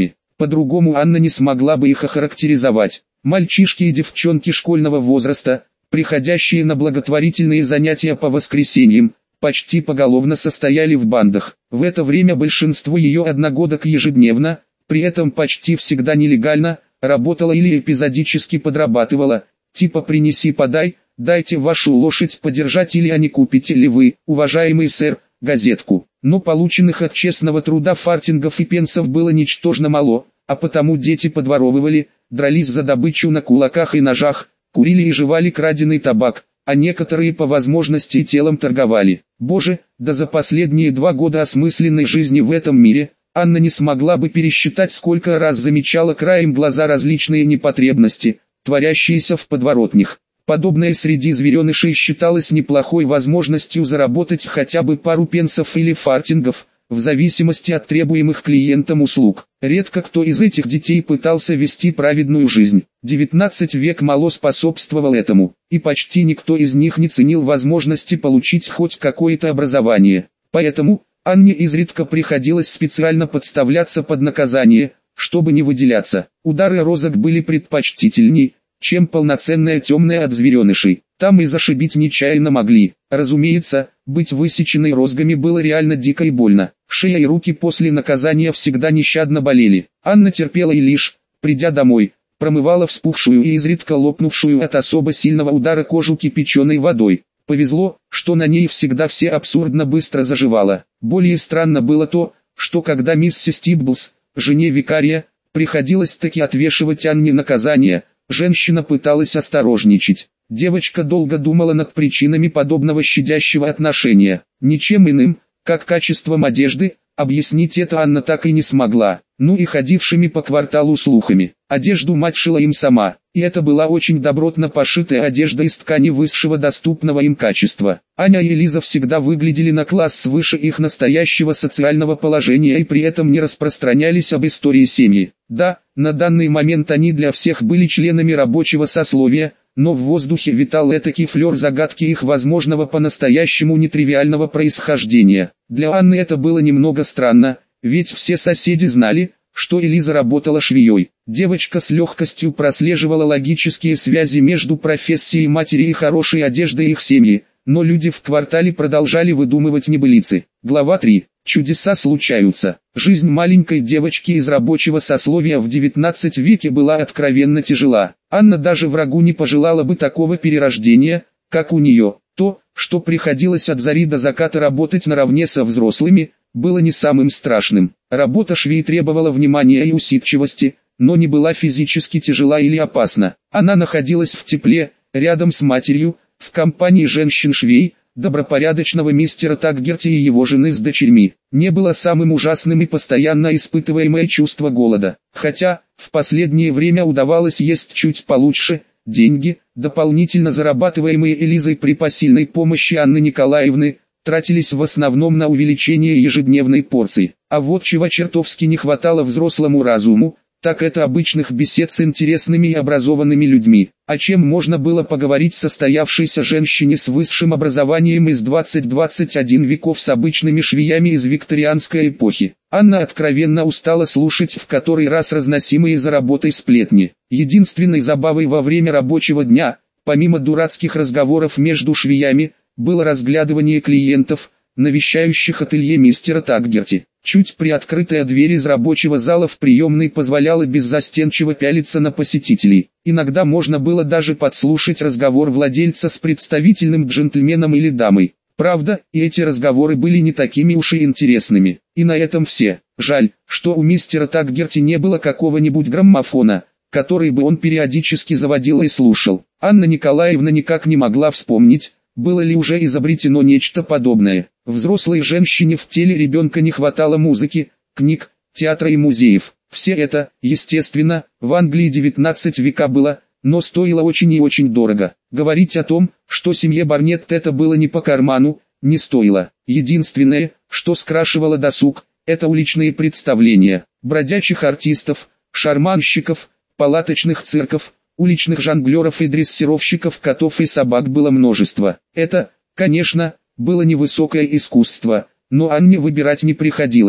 По-другому Анна не смогла бы их охарактеризовать. Мальчишки и девчонки школьного возраста, приходящие на благотворительные занятия по воскресеньям, почти поголовно состояли в бандах. В это время большинство ее одногодок ежедневно, при этом почти всегда нелегально, работала или эпизодически подрабатывала, типа «принеси-подай», «дайте вашу лошадь подержать» или «а не купите ли вы, уважаемый сэр, газетку». Но полученных от честного труда фартингов и пенсов было ничтожно мало, а потому дети подворовывали, дрались за добычу на кулаках и ножах, курили и жевали краденый табак, а некоторые по возможности и телом торговали. Боже, да за последние два года осмысленной жизни в этом мире, Анна не смогла бы пересчитать, сколько раз замечала краем глаза различные непотребности, творящиеся в подворотнях. Подобное среди зверенышей считалось неплохой возможностью заработать хотя бы пару пенсов или фартингов, в зависимости от требуемых клиентам услуг. Редко кто из этих детей пытался вести праведную жизнь. девятнадцатый век мало способствовал этому, и почти никто из них не ценил возможности получить хоть какое-то образование. Поэтому Анне изредка приходилось специально подставляться под наказание, чтобы не выделяться. Удары розок были предпочтительней, чем полноценная темная от зверенышей. Там и зашибить нечаянно могли. Разумеется, быть высеченной розгами было реально дико и больно. Шея и руки после наказания всегда нещадно болели. Анна терпела и лишь, придя домой, промывала вспухшую и изредка лопнувшую от особо сильного удара кожу кипяченой водой. Повезло, что на ней всегда все абсурдно быстро заживало. Более странно было то, что когда миссис Тибблс, жене викария, приходилось таки отвешивать Анне наказание, женщина пыталась осторожничать. Девочка долго думала над причинами подобного щадящего отношения. Ничем иным, как качеством одежды, объяснить это Анна так и не смогла. Ну и ходившими по кварталу слухами. Одежду мать шила им сама, и это была очень добротно пошитая одежда из ткани высшего доступного им качества. Аня и Лиза всегда выглядели на класс выше их настоящего социального положения и при этом не распространялись об истории семьи. Да, на данный момент они для всех были членами рабочего сословия, но в воздухе витал этакий флер загадки их возможного по-настоящему нетривиального происхождения. Для Анны это было немного странно, ведь все соседи знали, что Элиза работала швеей. Девочка с легкостью прослеживала логические связи между профессией матери и хорошей одеждой их семьи, но люди в квартале продолжали выдумывать небылицы. Глава три. Чудеса случаются. Жизнь маленькой девочки из рабочего сословия в девятнадцатом веке была откровенно тяжела. Анна даже врагу не пожелала бы такого перерождения, как у нее. То, что приходилось от зари до заката работать наравне со взрослыми, было не самым страшным. Работа швей требовала внимания и усидчивости, но не была физически тяжела или опасна. Она находилась в тепле, рядом с матерью, в компании женщин-швей, добропорядочного мистера Таггерти и его жены с дочерьми. Не было самым ужасным и постоянно испытываемое чувство голода. Хотя, в последнее время удавалось есть чуть получше, деньги, дополнительно зарабатываемые Элизой при посильной помощи Анны Николаевны, тратились в основном на увеличение ежедневной порции. А вот чего чертовски не хватало взрослому разуму, так это обычных бесед с интересными и образованными людьми. О чем можно было поговорить состоявшейся женщине с высшим образованием из двадцати-двадцати одного веков с обычными швеями из викторианской эпохи. Анна откровенно устала слушать в который раз разносимые за работой сплетни. Единственной забавой во время рабочего дня, помимо дурацких разговоров между швеями, было разглядывание клиентов, навещающих ателье мистера Таггерти. Чуть приоткрытая дверь из рабочего зала в приемной позволяла беззастенчиво пялиться на посетителей. Иногда можно было даже подслушать разговор владельца с представительным джентльменом или дамой. Правда, и эти разговоры были не такими уж и интересными. И на этом все. Жаль, что у мистера Таггерти не было какого-нибудь граммофона, который бы он периодически заводил и слушал. Анна Николаевна никак не могла вспомнить, было ли уже изобретено нечто подобное. Взрослой женщине в теле ребенка не хватало музыки, книг, театра и музеев. Все это, естественно, в Англии девятнадцатого века было, но стоило очень и очень дорого. Говорить о том, что семье Барнетт это было не по карману, не стоило. Единственное, что скрашивало досуг, это уличные представления. Бродячих артистов, шарманщиков, палаточных цирков, уличных жонглеров и дрессировщиков котов и собак было множество. Это, конечно, было невысокое искусство, но Анне выбирать не приходилось.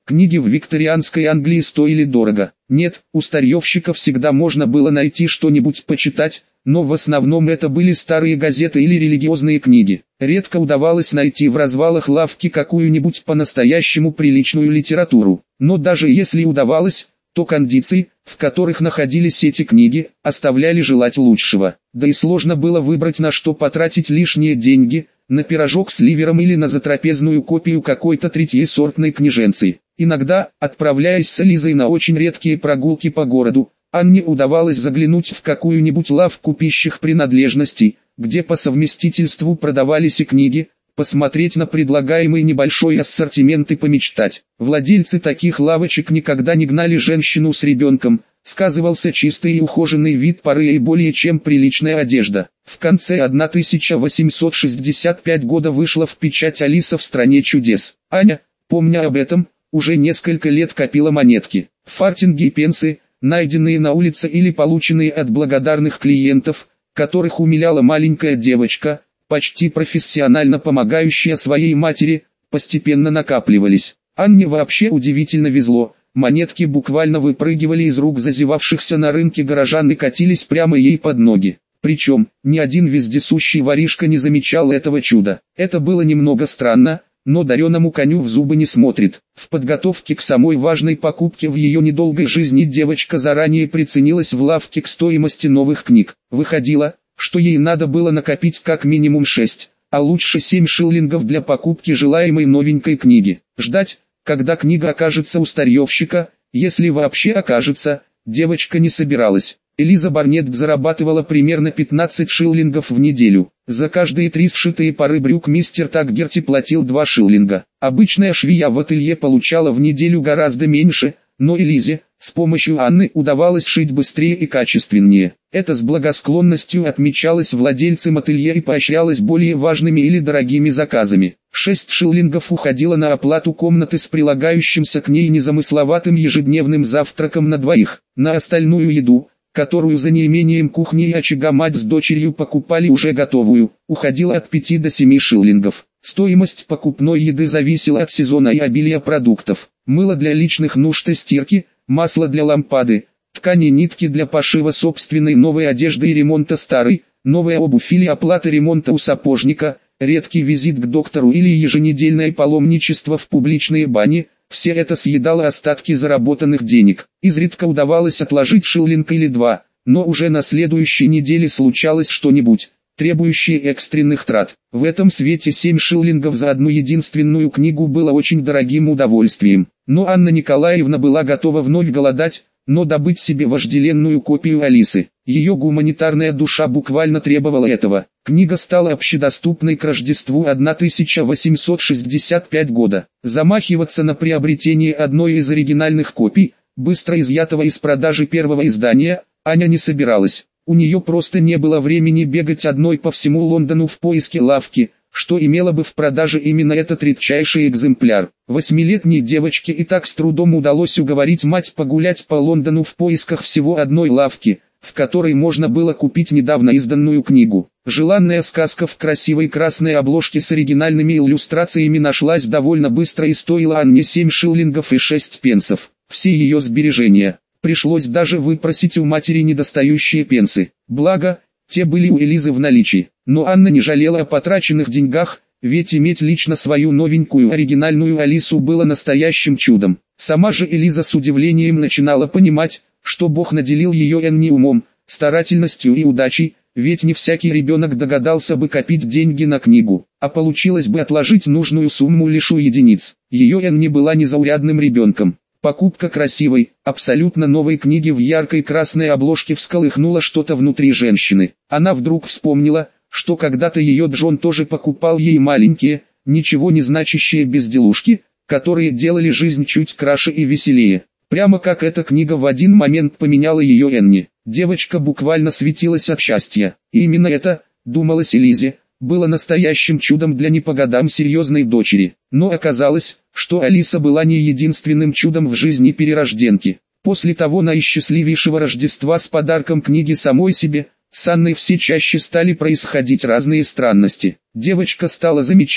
Книги в викторианской Англии стоили дорого. Нет, у старьевщиков всегда можно было найти что-нибудь почитать, но в основном это были старые газеты или религиозные книги. Редко удавалось найти в развалах лавки какую-нибудь по-настоящему приличную литературу. Но даже если удавалось, то кондиции, в которых находились эти книги, оставляли желать лучшего. Да и сложно было выбрать, на что потратить лишние деньги, на пирожок с ливером или на затрапезную копию какой-то третьесортной книженцы. Иногда, отправляясь с Элизой на очень редкие прогулки по городу, Анне удавалось заглянуть в какую-нибудь лавку пищих принадлежностей, где по совместительству продавались и книги, посмотреть на предлагаемый небольшой ассортимент и помечтать. Владельцы таких лавочек никогда не гнали женщину с ребенком, сказывался чистый и ухоженный вид поры и более чем приличная одежда. В конце тысяча восемьсот шестьдесят пятого года вышла в печать «Алиса в стране чудес». Аня, помня об этом, уже несколько лет копила монетки, фартинги и пенсы, найденные на улице или полученные от благодарных клиентов, которых умиляла маленькая девочка, почти профессионально помогающая своей матери, постепенно накапливались. Анне вообще удивительно везло, монетки буквально выпрыгивали из рук зазевавшихся на рынке горожан и катились прямо ей под ноги. Причем, ни один вездесущий воришка не замечал этого чуда. Это было немного странно, но дареному коню в зубы не смотрит. В подготовке к самой важной покупке в ее недолгой жизни девочка заранее приценилась в лавке к стоимости новых книг. Выходило, что ей надо было накопить как минимум шесть, а лучше семь шиллингов для покупки желаемой новенькой книги. Ждать, когда книга окажется у старьевщика, если вообще окажется, девочка не собиралась. Элиза Барнетт зарабатывала примерно пятнадцать шиллингов в неделю. За каждые три сшитые пары брюк мистер Такгерти платил два шиллинга. Обычная швея в ателье получала в неделю гораздо меньше, но Элизе, с помощью Анны, удавалось шить быстрее и качественнее. Это с благосклонностью отмечалось владельцем ателье и поощрялось более важными или дорогими заказами. Шесть шиллингов уходило на оплату комнаты с прилагающимся к ней незамысловатым ежедневным завтраком на двоих. На остальную еду, которую за неимением кухни и очага мать с дочерью покупали уже готовую, уходило от пяти до семи шиллингов. Стоимость покупной еды зависела от сезона и обилия продуктов. Мыло для личных нужд и стирки, масло для лампады, ткани и нитки для пошива собственной новой одежды и ремонта старой, новая обувь или оплата ремонта у сапожника, редкий визит к доктору или еженедельное паломничество в публичные бани. Все это съедало остатки заработанных денег. Изредка удавалось отложить шиллинг или два, но уже на следующей неделе случалось что-нибудь, требующее экстренных трат. В этом свете семь шиллингов за одну единственную книгу было очень дорогим удовольствием. Но Анна Николаевна была готова вновь голодать, но добыть себе вожделенную копию Алисы. Ее гуманитарная душа буквально требовала этого. Книга стала общедоступной к Рождеству тысяча восемьсот шестьдесят пятого года. Замахиваться на приобретение одной из оригинальных копий, быстро изъятого из продажи первого издания, Аня не собиралась. У нее просто не было времени бегать одной по всему Лондону в поиске лавки, что имело бы в продаже именно этот редчайший экземпляр. Восьмилетней девочке и так с трудом удалось уговорить мать погулять по Лондону в поисках всего одной лавки, в которой можно было купить недавно изданную книгу. Желанная сказка в красивой красной обложке с оригинальными иллюстрациями нашлась довольно быстро и стоила Анне семь шиллингов и шесть пенсов. Все ее сбережения. Пришлось даже выпросить у матери недостающие пенсы. Благо, те были у Элизы в наличии. Но Анна не жалела о потраченных деньгах, ведь иметь лично свою новенькую оригинальную Алису было настоящим чудом. Сама же Элиза с удивлением начинала понимать, что Бог наделил ее Энни умом, старательностью и удачей, ведь не всякий ребенок догадался бы копить деньги на книгу, а получилось бы отложить нужную сумму лишь у единиц. Ее Энни была незаурядным ребенком. Покупка красивой, абсолютно новой книги в яркой красной обложке всколыхнула что-то внутри женщины. Она вдруг вспомнила, что когда-то ее Джон тоже покупал ей маленькие, ничего не значащие безделушки, которые делали жизнь чуть краше и веселее. Прямо как эта книга в один момент поменяла ее Энни. Девочка буквально светилась от счастья. И именно это, думалось Элизе, было настоящим чудом для не по годам серьезной дочери. Но оказалось, что Алиса была не единственным чудом в жизни перерожденки. После того наисчастливейшего Рождества с подарком книги самой себе, с Анной все чаще стали происходить разные странности. Девочка стала замечать,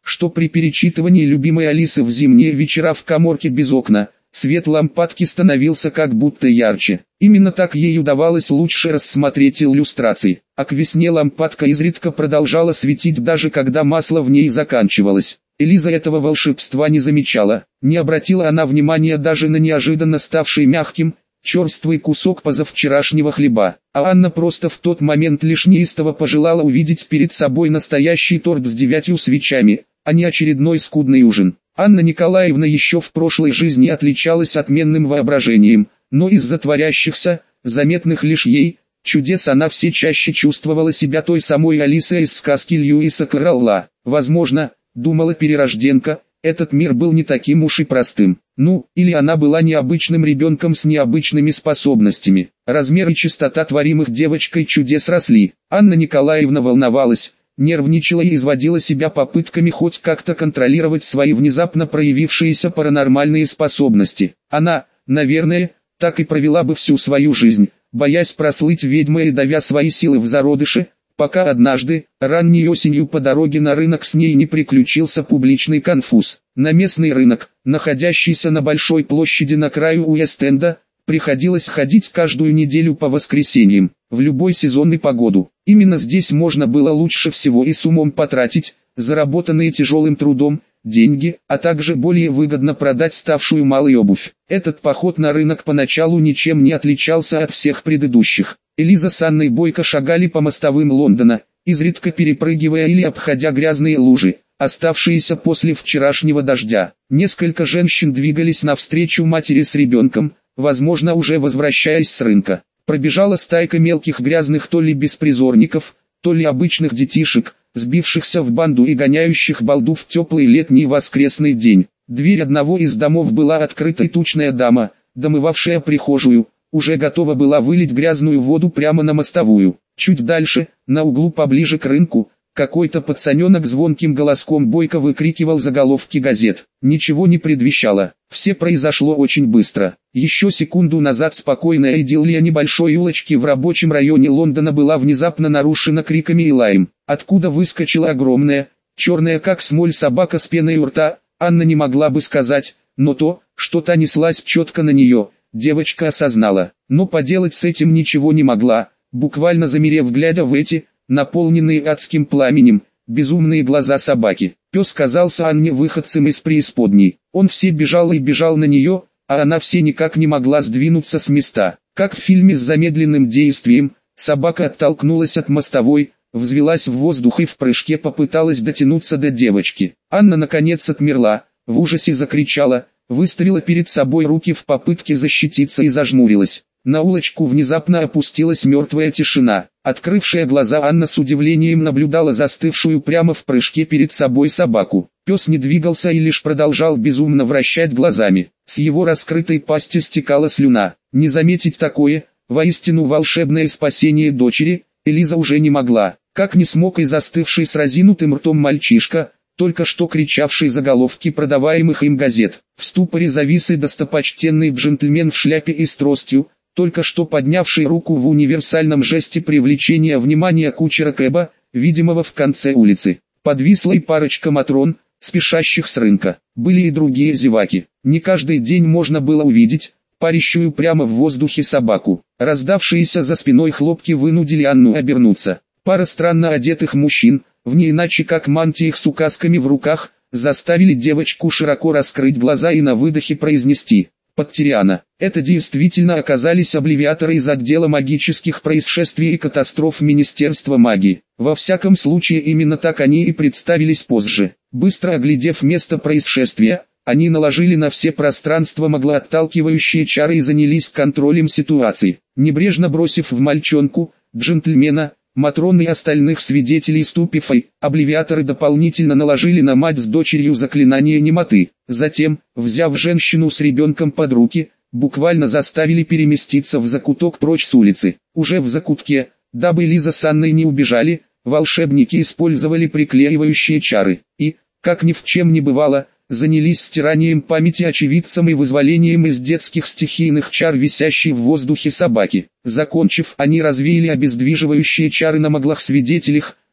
что при перечитывании любимой Алисы в зимние вечера в каморке без окна, свет лампадки становился как будто ярче. Именно так ей удавалось лучше рассмотреть иллюстрации, а к весне лампадка изредка продолжала светить даже когда масло в ней заканчивалось. Элиза этого волшебства не замечала, не обратила она внимания даже на неожиданно ставший мягким, черствый кусок позавчерашнего хлеба, а Анна просто в тот момент лишь неистово пожелала увидеть перед собой настоящий торт с девятью свечами, а не очередной скудный ужин. Анна Николаевна еще в прошлой жизни отличалась отменным воображением, но из-за творящихся, заметных лишь ей, чудес она все чаще чувствовала себя той самой Алисой из сказки Льюиса Кэрролла. Возможно, думала перерожденка, этот мир был не таким уж и простым. Ну, или она была необычным ребенком с необычными способностями. Размер и частота творимых девочкой чудес росли. Анна Николаевна волновалась, нервничала и изводила себя попытками хоть как-то контролировать свои внезапно проявившиеся паранормальные способности. Она, наверное, так и провела бы всю свою жизнь, боясь прослыть ведьмой и давя свои силы в зародыше, пока однажды, ранней осенью по дороге на рынок с ней не приключился публичный конфуз. На местный рынок, находящийся на большой площади на краю Уэст-Энда, приходилось ходить каждую неделю по воскресеньям, в любой сезон и погоду. Именно здесь можно было лучше всего и с умом потратить, заработанные тяжелым трудом, деньги, а также более выгодно продать ставшую малой обувь. Этот поход на рынок поначалу ничем не отличался от всех предыдущих. Элиза с Анной бойко шагали по мостовым Лондона, изредка перепрыгивая или обходя грязные лужи, оставшиеся после вчерашнего дождя. Несколько женщин двигались навстречу матери с ребенком, возможно уже возвращаясь с рынка. Пробежала стайка мелких грязных то ли беспризорников, то ли обычных детишек, сбившихся в банду и гоняющих балду в теплый летний воскресный день. Дверь одного из домов была открыта, и тучная дама, домывавшая прихожую, уже готова была вылить грязную воду прямо на мостовую. Чуть дальше, на углу поближе к рынку, какой-то пацаненок звонким голоском бойко выкрикивал заголовки газет. Ничего не предвещало, все произошло очень быстро. Еще секунду назад спокойная идиллия небольшой улочки в рабочем районе Лондона была внезапно нарушена криками и лаем. Откуда выскочила огромная, черная как смоль собака с пеной у рта, Анна не могла бы сказать, но то, что та неслась четко на нее, девочка осознала, но поделать с этим ничего не могла, буквально замерев глядя в эти, наполненные адским пламенем, безумные глаза собаки. Пес казался Анне выходцем из преисподней. Он все бежал и бежал на нее, а она все никак не могла сдвинуться с места. Как в фильме с замедленным действием, собака оттолкнулась от мостовой, взвелась в воздух и в прыжке попыталась дотянуться до девочки. Анна наконец отмерла, в ужасе закричала, выставила перед собой руки в попытке защититься и зажмурилась. На улочку внезапно опустилась мертвая тишина. Открывшая глаза Анна с удивлением наблюдала застывшую прямо в прыжке перед собой собаку. Пес не двигался и лишь продолжал безумно вращать глазами. С его раскрытой пасти стекала слюна. Не заметить такое, воистину волшебное спасение дочери, Элиза уже не могла. Как не смог и застывший с разинутым ртом мальчишка, только что кричавший заголовки продаваемых им газет. В ступоре завис и достопочтенный джентльмен в шляпе и с тростью, только что поднявший руку в универсальном жесте привлечения внимания кучера кэба, видимого в конце улицы. Подвисла и парочка матрон, спешащих с рынка. Были и другие зеваки. Не каждый день можно было увидеть парящую прямо в воздухе собаку. Раздавшиеся за спиной хлопки вынудили Анну обернуться. Пара странно одетых мужчин, в не иначе как мантиях с указками в руках, заставили девочку широко раскрыть глаза и на выдохе произнести: «Подтериана». Это действительно оказались аббревиаторы из отдела магических происшествий и катастроф Министерства магии. Во всяком случае именно так они и представились позже. Быстро оглядев место происшествия, они наложили на все пространство маглоотталкивающие чары и занялись контролем ситуации. Небрежно бросив в мальчонку, джентльмена, матрон и остальных свидетелей ступифай, аббревиаторы дополнительно наложили на мать с дочерью заклинание немоты. Затем, взяв женщину с ребенком под руки, буквально заставили переместиться в закуток прочь с улицы. Уже в закутке, дабы Лиза с Анной не убежали, волшебники использовали приклеивающие чары и, как ни в чем не бывало, занялись стиранием памяти очевидцам и вызволением из детских стихийных чар висящей в воздухе собаки. Закончив, они развеяли обездвиживающие чары на маглах свидетелях,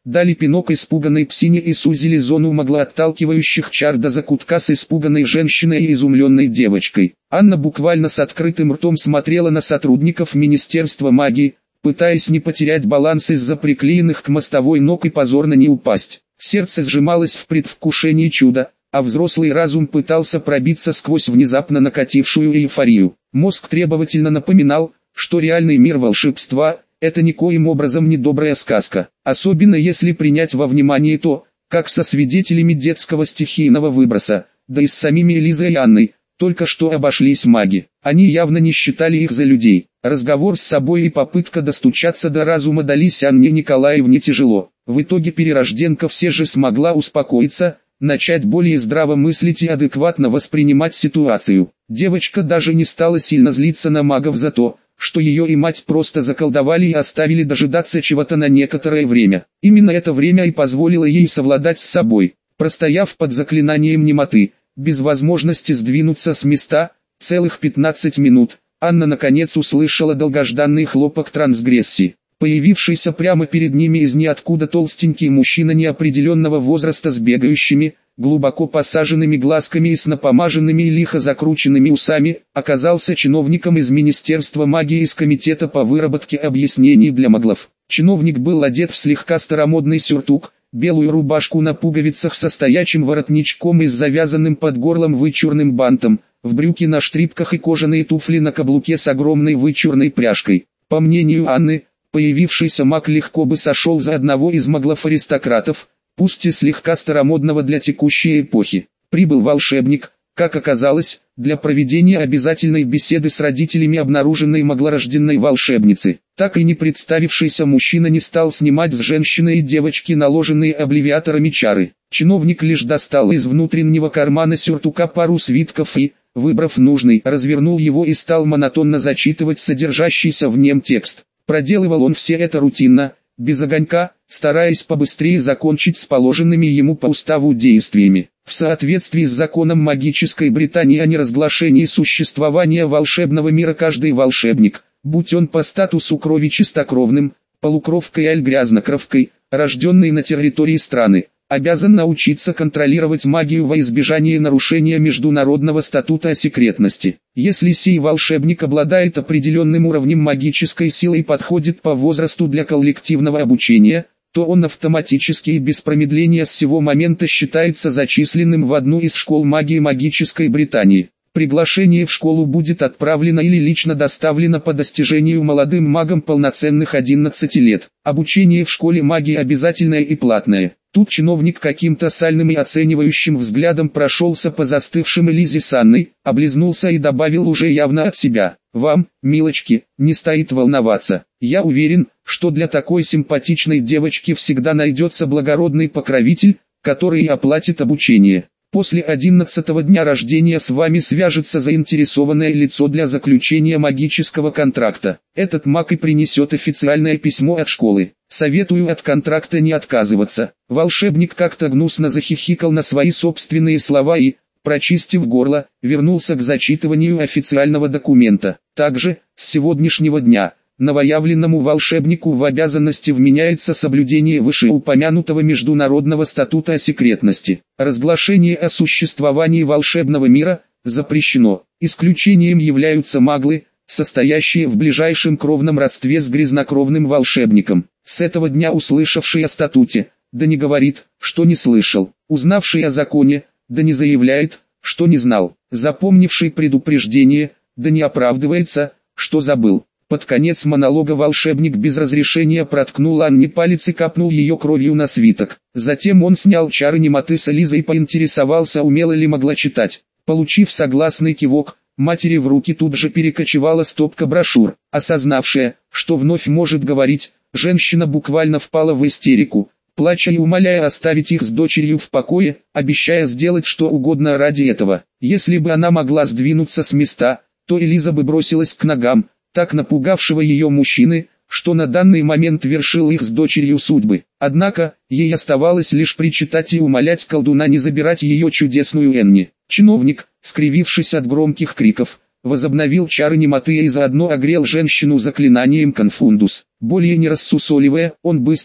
дали пинок испуганной псине и сузили зону маглоотталкивающих чар до закутка с испуганной женщиной и изумленной девочкой. Анна буквально с открытым ртом смотрела на сотрудников Министерства магии, пытаясь не потерять баланс из-за приклеенных к мостовой ног и позорно не упасть. Сердце сжималось в предвкушении чуда, а взрослый разум пытался пробиться сквозь внезапно накатившую эйфорию. Мозг требовательно напоминал, что реальный мир волшебства – это никоим образом не добрая сказка, особенно если принять во внимание то, как со свидетелями детского стихийного выброса, да и с самими Элизой и Анной, только что обошлись маги. Они явно не считали их за людей. Разговор с собой и попытка достучаться до разума дались Анне Николаевне тяжело. В итоге перерожденка все же смогла успокоиться, начать более здраво мыслить и адекватно воспринимать ситуацию. Девочка даже не стала сильно злиться на магов за то, что ее и мать просто заколдовали и оставили дожидаться чего-то на некоторое время. Именно это время и позволило ей совладать с собой. Простояв под заклинанием немоты, без возможности сдвинуться с места, целых пятнадцать минут, Анна наконец услышала долгожданный хлопок трансгрессии. Появившийся прямо перед ними из ниоткуда толстенький мужчина неопределенного возраста с бегающими, глубоко посаженными глазками и с напомаженными и лихо закрученными усами, оказался чиновником из Министерства магии из Комитета по выработке объяснений для маглов. Чиновник был одет в слегка старомодный сюртук, белую рубашку на пуговицах со стоячим воротничком и с завязанным под горлом вычурным бантом, в брюки на штрипках и кожаные туфли на каблуке с огромной вычурной пряжкой. По мнению Анны, появившийся маг легко бы сошел за одного из маглов-аристократов, пусть и слегка старомодного для текущей эпохи. Прибыл волшебник, как оказалось, для проведения обязательной беседы с родителями обнаруженной маглорожденной волшебницы. Так и не представившийся мужчина не стал снимать с женщины и девочки наложенные обливиаторами чары. Чиновник лишь достал из внутреннего кармана сюртука пару свитков и, выбрав нужный, развернул его и стал монотонно зачитывать содержащийся в нем текст. Проделывал он все это рутинно, без огонька, стараясь побыстрее закончить с положенными ему по уставу действиями. В соответствии с законом магической Британии о неразглашении существования волшебного мира, каждый волшебник, будь он по статусу крови чистокровным, полукровкой аль грязнокровкой, рожденный на территории страны, обязан научиться контролировать магию во избежание нарушения международного статута о секретности. Если сей волшебник обладает определенным уровнем магической силы и подходит по возрасту для коллективного обучения, то он автоматически и без промедления с сего момента считается зачисленным в одну из школ магии магической Британии. Приглашение в школу будет отправлено или лично доставлено по достижению молодым магам полноценных одиннадцати лет. Обучение в школе магии обязательное и платное. Тут чиновник каким-то сальным и оценивающим взглядом прошелся по застывшим Элизе с Анной, облизнулся и добавил уже явно от себя: «Вам, милочки, не стоит волноваться. Я уверен, что для такой симпатичной девочки всегда найдется благородный покровитель, который и оплатит обучение. После одиннадцатого дня рождения с вами свяжется заинтересованное лицо для заключения магического контракта. Этот маг и принесет официальное письмо от школы. Советую от контракта не отказываться». Волшебник как-то гнусно захихикал на свои собственные слова и, прочистив горло, вернулся к зачитыванию официального документа. Также, с сегодняшнего дня, новоявленному волшебнику в обязанности вменяется соблюдение вышеупомянутого международного статута о секретности. Разглашение о существовании волшебного мира запрещено. Исключением являются маглы, состоящие в ближайшем кровном родстве с грязнокровным волшебником. С этого дня услышавший о статуте, да не говорит, что не слышал. Узнавший о законе, да не заявляет, что не знал. Запомнивший предупреждение, да не оправдывается, что забыл. Под конец монолога волшебник без разрешения проткнул Анне палец и капнул ее кровью на свиток. Затем он снял чары немоты с Элизы и поинтересовался, умела ли могла читать. Получив согласный кивок, матери в руки тут же перекочевала стопка брошюр. Осознавшая, что вновь может говорить, женщина буквально впала в истерику, плача и умоляя оставить их с дочерью в покое, обещая сделать что угодно ради этого. Если бы она могла сдвинуться с места, то Элиза бы бросилась к ногам так напугавшего ее мужчины, что на данный момент вершил их с дочерью судьбы. Однако, ей оставалось лишь причитать и умолять колдуна не забирать ее чудесную Энни. Чиновник, скривившись от громких криков, возобновил чары немоты и заодно огрел женщину заклинанием конфундус. Более не рассусоливая, он быстро,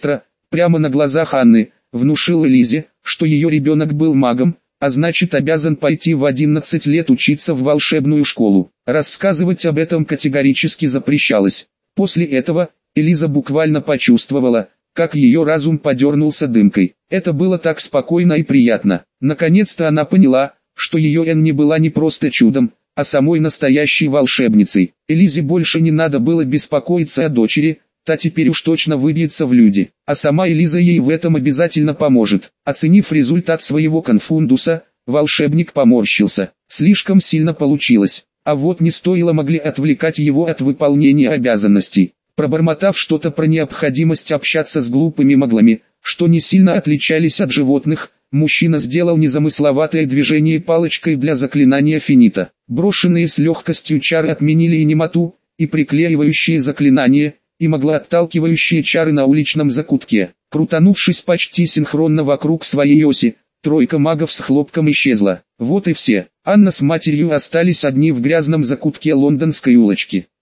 прямо на глазах Анны, внушил Элизе, что ее ребенок был магом, а значит обязан пойти в одиннадцать лет учиться в волшебную школу. Рассказывать об этом категорически запрещалось. После этого, Элиза буквально почувствовала, как ее разум подернулся дымкой. Это было так спокойно и приятно. Наконец-то она поняла, что ее Энн не была не просто чудом, а самой настоящей волшебницей. Элизе больше не надо было беспокоиться о дочери, та теперь уж точно выбьется в люди, а сама Элиза ей в этом обязательно поможет. Оценив результат своего конфундуса, волшебник поморщился. Слишком сильно получилось, а вот не стоило могли отвлекать его от выполнения обязанностей. Пробормотав что-то про необходимость общаться с глупыми маглами, что не сильно отличались от животных, мужчина сделал незамысловатое движение палочкой для заклинания финита. Брошенные с легкостью чары отменили и немоту, и приклеивающие заклинания, и маглоотталкивающие чары на уличном закутке. Крутанувшись почти синхронно вокруг своей оси, тройка магов с хлопком исчезла. Вот и все. Анна с матерью остались одни в грязном закутке лондонской улочки.